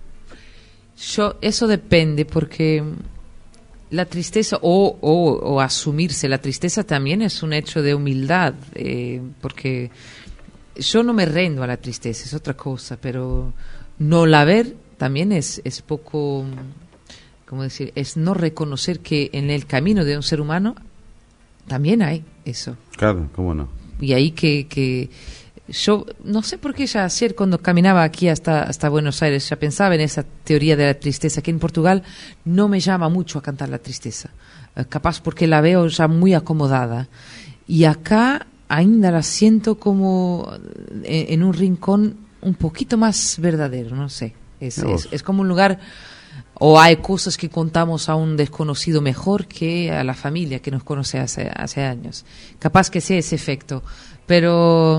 Eso depende, porque la tristeza o asumirse la tristeza también es un hecho de humildad, porque yo no me rendo a la tristeza, es otra cosa, pero no la ver también es poco, ¿cómo decir? Es no reconocer que en el camino de un ser humano también hay eso. Claro, cómo no. Y ahí que yo no sé por qué ya ayer cuando caminaba aquí hasta Buenos Aires ya pensaba en esa teoría de la tristeza, que en Portugal no me llama mucho a cantar la tristeza, capaz porque la veo ya muy acomodada, y acá ainda la siento como en un rincón un poquito más verdadero, no sé, es como un lugar, o hay cosas que contamos a un desconocido mejor que a la familia que nos conoce hace años, capaz que sea ese efecto, pero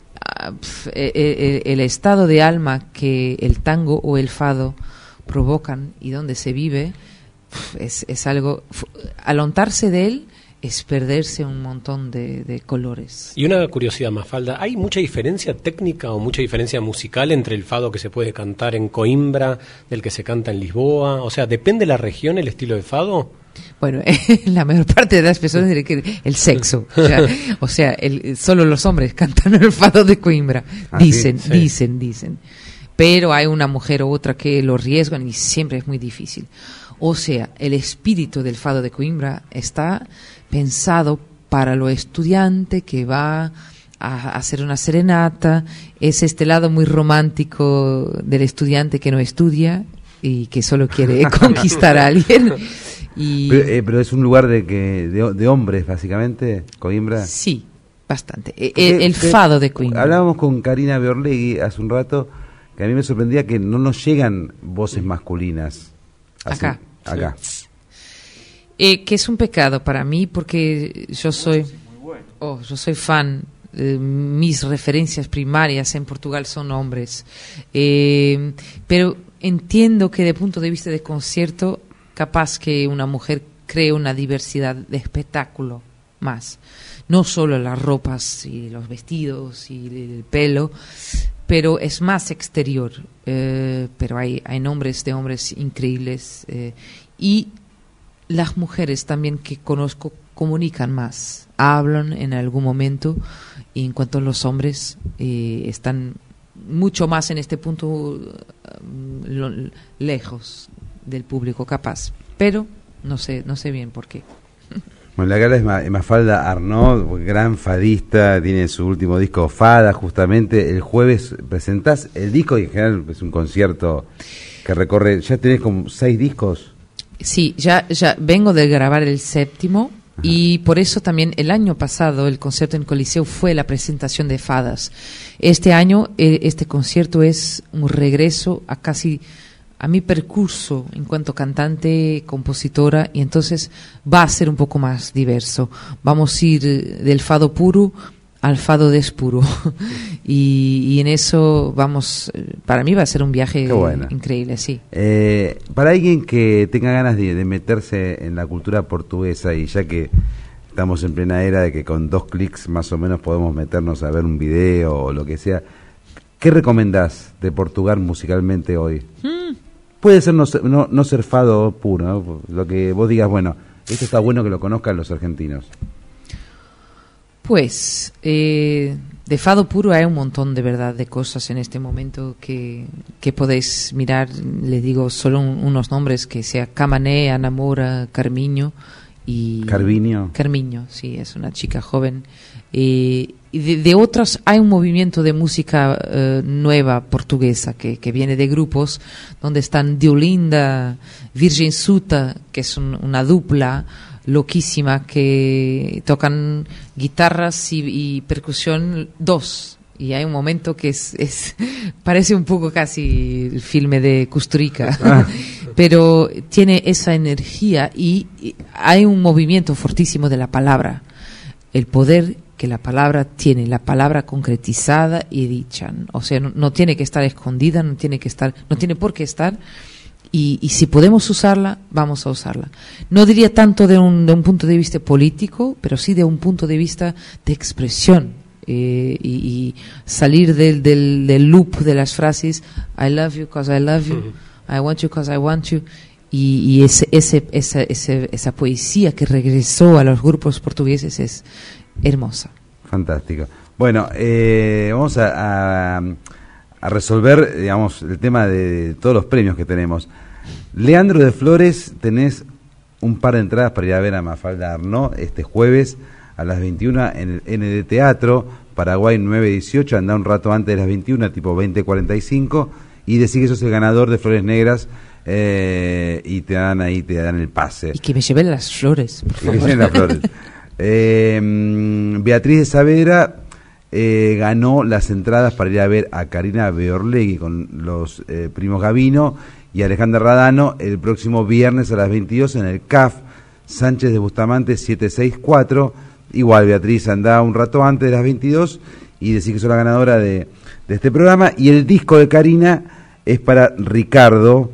el estado de alma que el tango o el fado provocan y donde se vive es algo, al ontarse de él es perderse un montón de colores. Y una curiosidad, Mafalda, ¿hay mucha diferencia técnica o mucha diferencia musical entre el fado que se puede cantar en Coimbra del que se canta en Lisboa? O sea, ¿depende de la región el estilo de fado? Bueno, la mayor parte de las personas dirán que el sexo, o sea solo los hombres cantan el fado de Coimbra, dicen. Pero hay una mujer u otra que lo riesgan y siempre es muy difícil. O sea, el espíritu del fado de Coimbra está pensado para lo estudiante que va a hacer una serenata. Es este lado muy romántico del estudiante que no estudia y que solo quiere conquistar a alguien. Pero es un lugar de hombres, básicamente, Coimbra. Sí, bastante. El fado de Coimbra. Hablábamos con Karina Beorlegui hace un rato, que a mí me sorprendía que no nos llegan voces masculinas. Acá. Sí. Que es un pecado para mí, porque yo soy fan. Mis referencias primarias en Portugal son hombres. Pero entiendo que de punto de vista de concierto, capaz que una mujer cree una diversidad de espectáculo más. No solo las ropas y los vestidos y el pelo, pero es más exterior. Pero hay nombres de hombres increíbles. Y las mujeres también que conozco comunican más, hablan en algún momento, y en cuanto a los hombres están mucho más en este punto lejos del público capaz, pero no sé bien por qué. Bueno, la gala es Mafalda Arnaud, gran fadista, tiene su último disco Fada, justamente. El jueves presentás el disco y en general es un concierto que recorre, ya tenés como 6 discos. Sí, ya vengo de grabar el 7º. Y por eso también el año pasado el concierto en Coliseo fue la presentación de Fadas. Este año este concierto es un regreso a mi percurso en cuanto cantante, compositora, y entonces va a ser un poco más diverso. Vamos a ir del fado puro al fado despuro. y en eso para mí va a ser un viaje increíble, sí. Para alguien que tenga ganas de meterse en la cultura portuguesa, y ya que estamos en plena era de que con 2 clics más o menos podemos meternos a ver un video o lo que sea, ¿qué recomendás de Portugal musicalmente hoy? Puede ser no ser fado puro, ¿no? Lo que vos digas, bueno, esto está bueno que lo conozcan los argentinos. Pues de fado puro hay un montón de verdad de cosas en este momento que podéis mirar. Les digo solo unos nombres, que sea Camané, Anamora, Carmiño y Carmiño, sí, es una chica joven. Y de otras hay un movimiento de música nueva portuguesa que viene de grupos donde están Diolinda, Virgem Suta, que es una dupla loquísima, que tocan guitarras y percusión 2, y hay un momento que parece un poco casi el filme de Kusturica, pero tiene esa energía, y hay un movimiento fortísimo de la palabra, el poder que la palabra tiene, la palabra concretizada y dicha, o sea, no tiene que estar escondida, no tiene por qué estar. Y si podemos usarla, vamos a usarla. No diría tanto de un punto de vista político, pero sí de un punto de vista de expresión, y salir del loop de las frases I love you because I love you, I want you because I want you, y esa poesía que regresó a los grupos portugueses es hermosa. Fantástico. Bueno, vamos a resolver, digamos, el tema de todos los premios que tenemos. Leandro de Flores, tenés un par de entradas para ir a ver a Mafalda Arnaud este jueves a las 21 en el ND Teatro, Paraguay 918, anda un rato antes de las 21, tipo 20:45, y decís que sos el ganador de Flores Negras, y te dan el pase. Y que me lleven las flores, por favor. Que me lleven las flores. Beatriz de Saavedra ganó las entradas para ir a ver a Karina Beorlegui con los primos Gavino y Alejandra Radano el próximo viernes a las 22 en el CAF Sánchez de Bustamante 764. Igual, Beatriz, anda un rato antes de las 22 y decís que sos la ganadora de este programa. Y el disco de Karina es para Ricardo,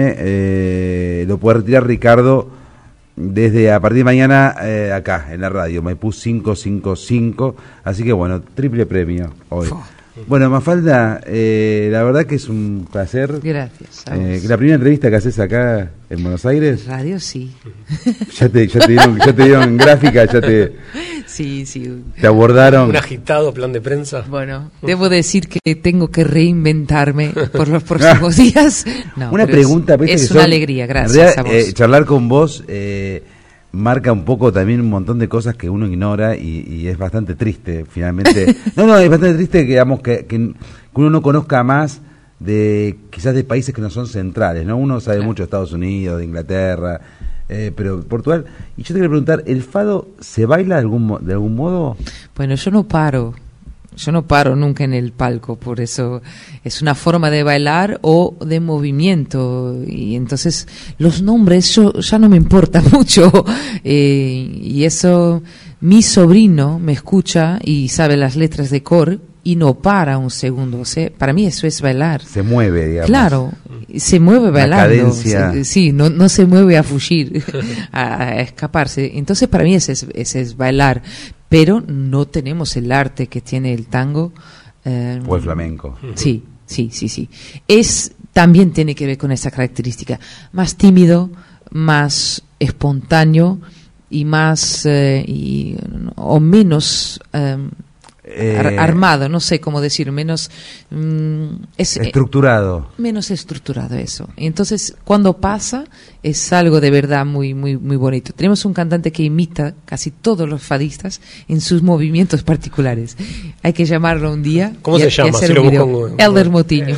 lo puede retirar Ricardo desde a partir de mañana acá en la radio Maipú 555, así que bueno, triple premio hoy. Bueno, Mafalda, la verdad que es un placer. Gracias. La primera entrevista que haces acá en Buenos Aires. Radio, sí. Ya te dieron gráfica, Sí. Te abordaron. Un agitado plan de prensa. Bueno, debo decir que tengo que reinventarme por los próximos días. No, una pregunta, es una alegría, gracias a vos. Charlar con vos marca un poco también un montón de cosas que uno ignora y es bastante triste, finalmente. No, es bastante triste digamos, que uno no conozca más quizás de países que no son centrales, ¿no? Uno sabe mucho de Estados Unidos, de Inglaterra, pero Portugal. Y yo te quería preguntar, ¿el fado se baila de algún modo? Bueno, yo no paro nunca en el palco, por eso es una forma de bailar o de movimiento, y entonces los nombres ya no me importa mucho, y eso mi sobrino me escucha y sabe las letras de cor y no para un segundo, o sea, para mí eso es bailar. Se mueve, digamos. Claro, se mueve bailando. Cadencia. Sí, no se mueve a fugir, a escaparse. Entonces para mí ese es bailar, pero no tenemos el arte que tiene el tango. O el flamenco. Sí. También tiene que ver con esa característica. Más tímido, más espontáneo y más o menos armado, no sé cómo decir, menos estructurado. Menos estructurado, eso. Entonces, cuando pasa, es algo de verdad muy bonito. Tenemos un cantante que imita casi todos los fadistas en sus movimientos particulares. Hay que llamarlo un día. ¿Cómo se llama? Si lo busco Elder Motiño.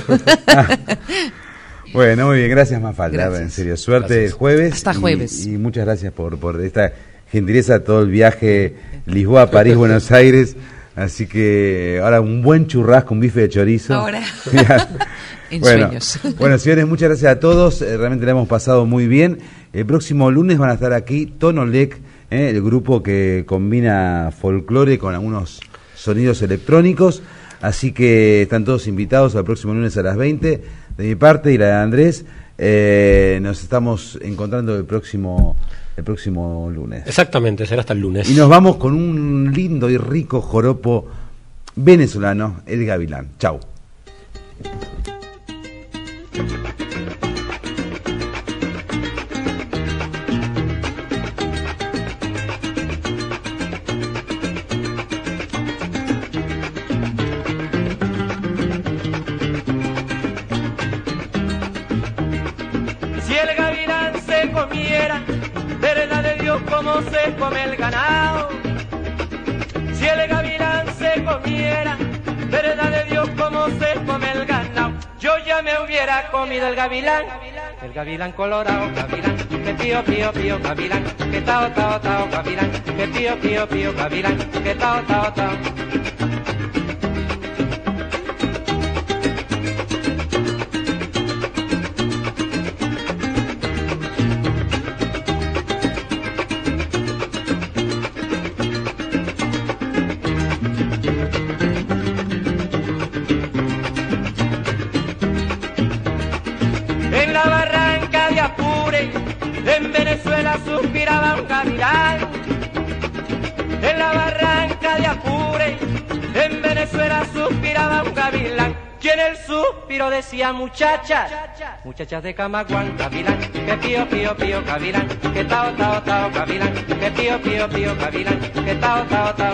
Bueno, muy bien, gracias Mafalda, gracias. En serio, suerte el jueves. Hasta jueves. Y muchas gracias por esta gentileza, todo el viaje Lisboa, París, Buenos Aires. Así que ahora un buen churrasco, un bife de chorizo. Ahora. En sueños. Bueno, señores, muchas gracias a todos. Realmente la hemos pasado muy bien. El próximo lunes van a estar aquí Tonolec, el grupo que combina folclore con algunos sonidos electrónicos. Así que están todos invitados al próximo lunes a las 20. De mi parte y la de Andrés, nos estamos encontrando el próximo lunes. Exactamente, será hasta el lunes. Y nos vamos con un lindo y rico joropo venezolano, el Gavilán. Chau. Si el gavilán se comiera, verdad de Dios como se come el ganado. Si el gavilán se comiera, verdad de Dios como se come el ganado. Yo ya me hubiera comido el gavilán colorado, gavilán, que pío, pío, pío, gavilán, que tao, tao, tao, gavilán, que pío, pío, pío, gavilán, que tao, tao, tao. En la barranca de Apure, en Venezuela suspiraba un gavilán. En la barranca de Apure, en Venezuela suspiraba un gavilán. Y en el suspiro decía muchachas de Camaguán, gavilán, que pío, pío, pío, gavilán, que tao, tao, tao, gavilán, que pío, pío, pío, gavilán, que tao, tao, tao.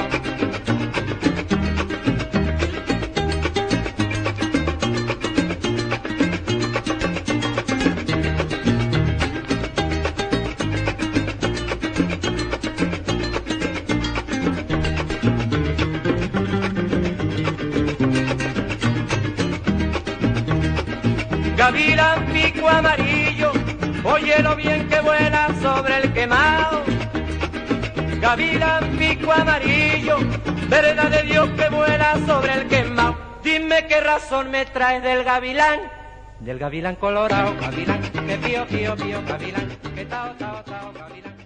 Gavilán pico amarillo, óyelo bien que vuela sobre el quemado. Gavilán pico amarillo, verdad de Dios que vuela sobre el quemado. Dime qué razón me traes del gavilán colorado, gavilán, que pío, pío, pío, gavilán, que tao, tao, tao, gavilán.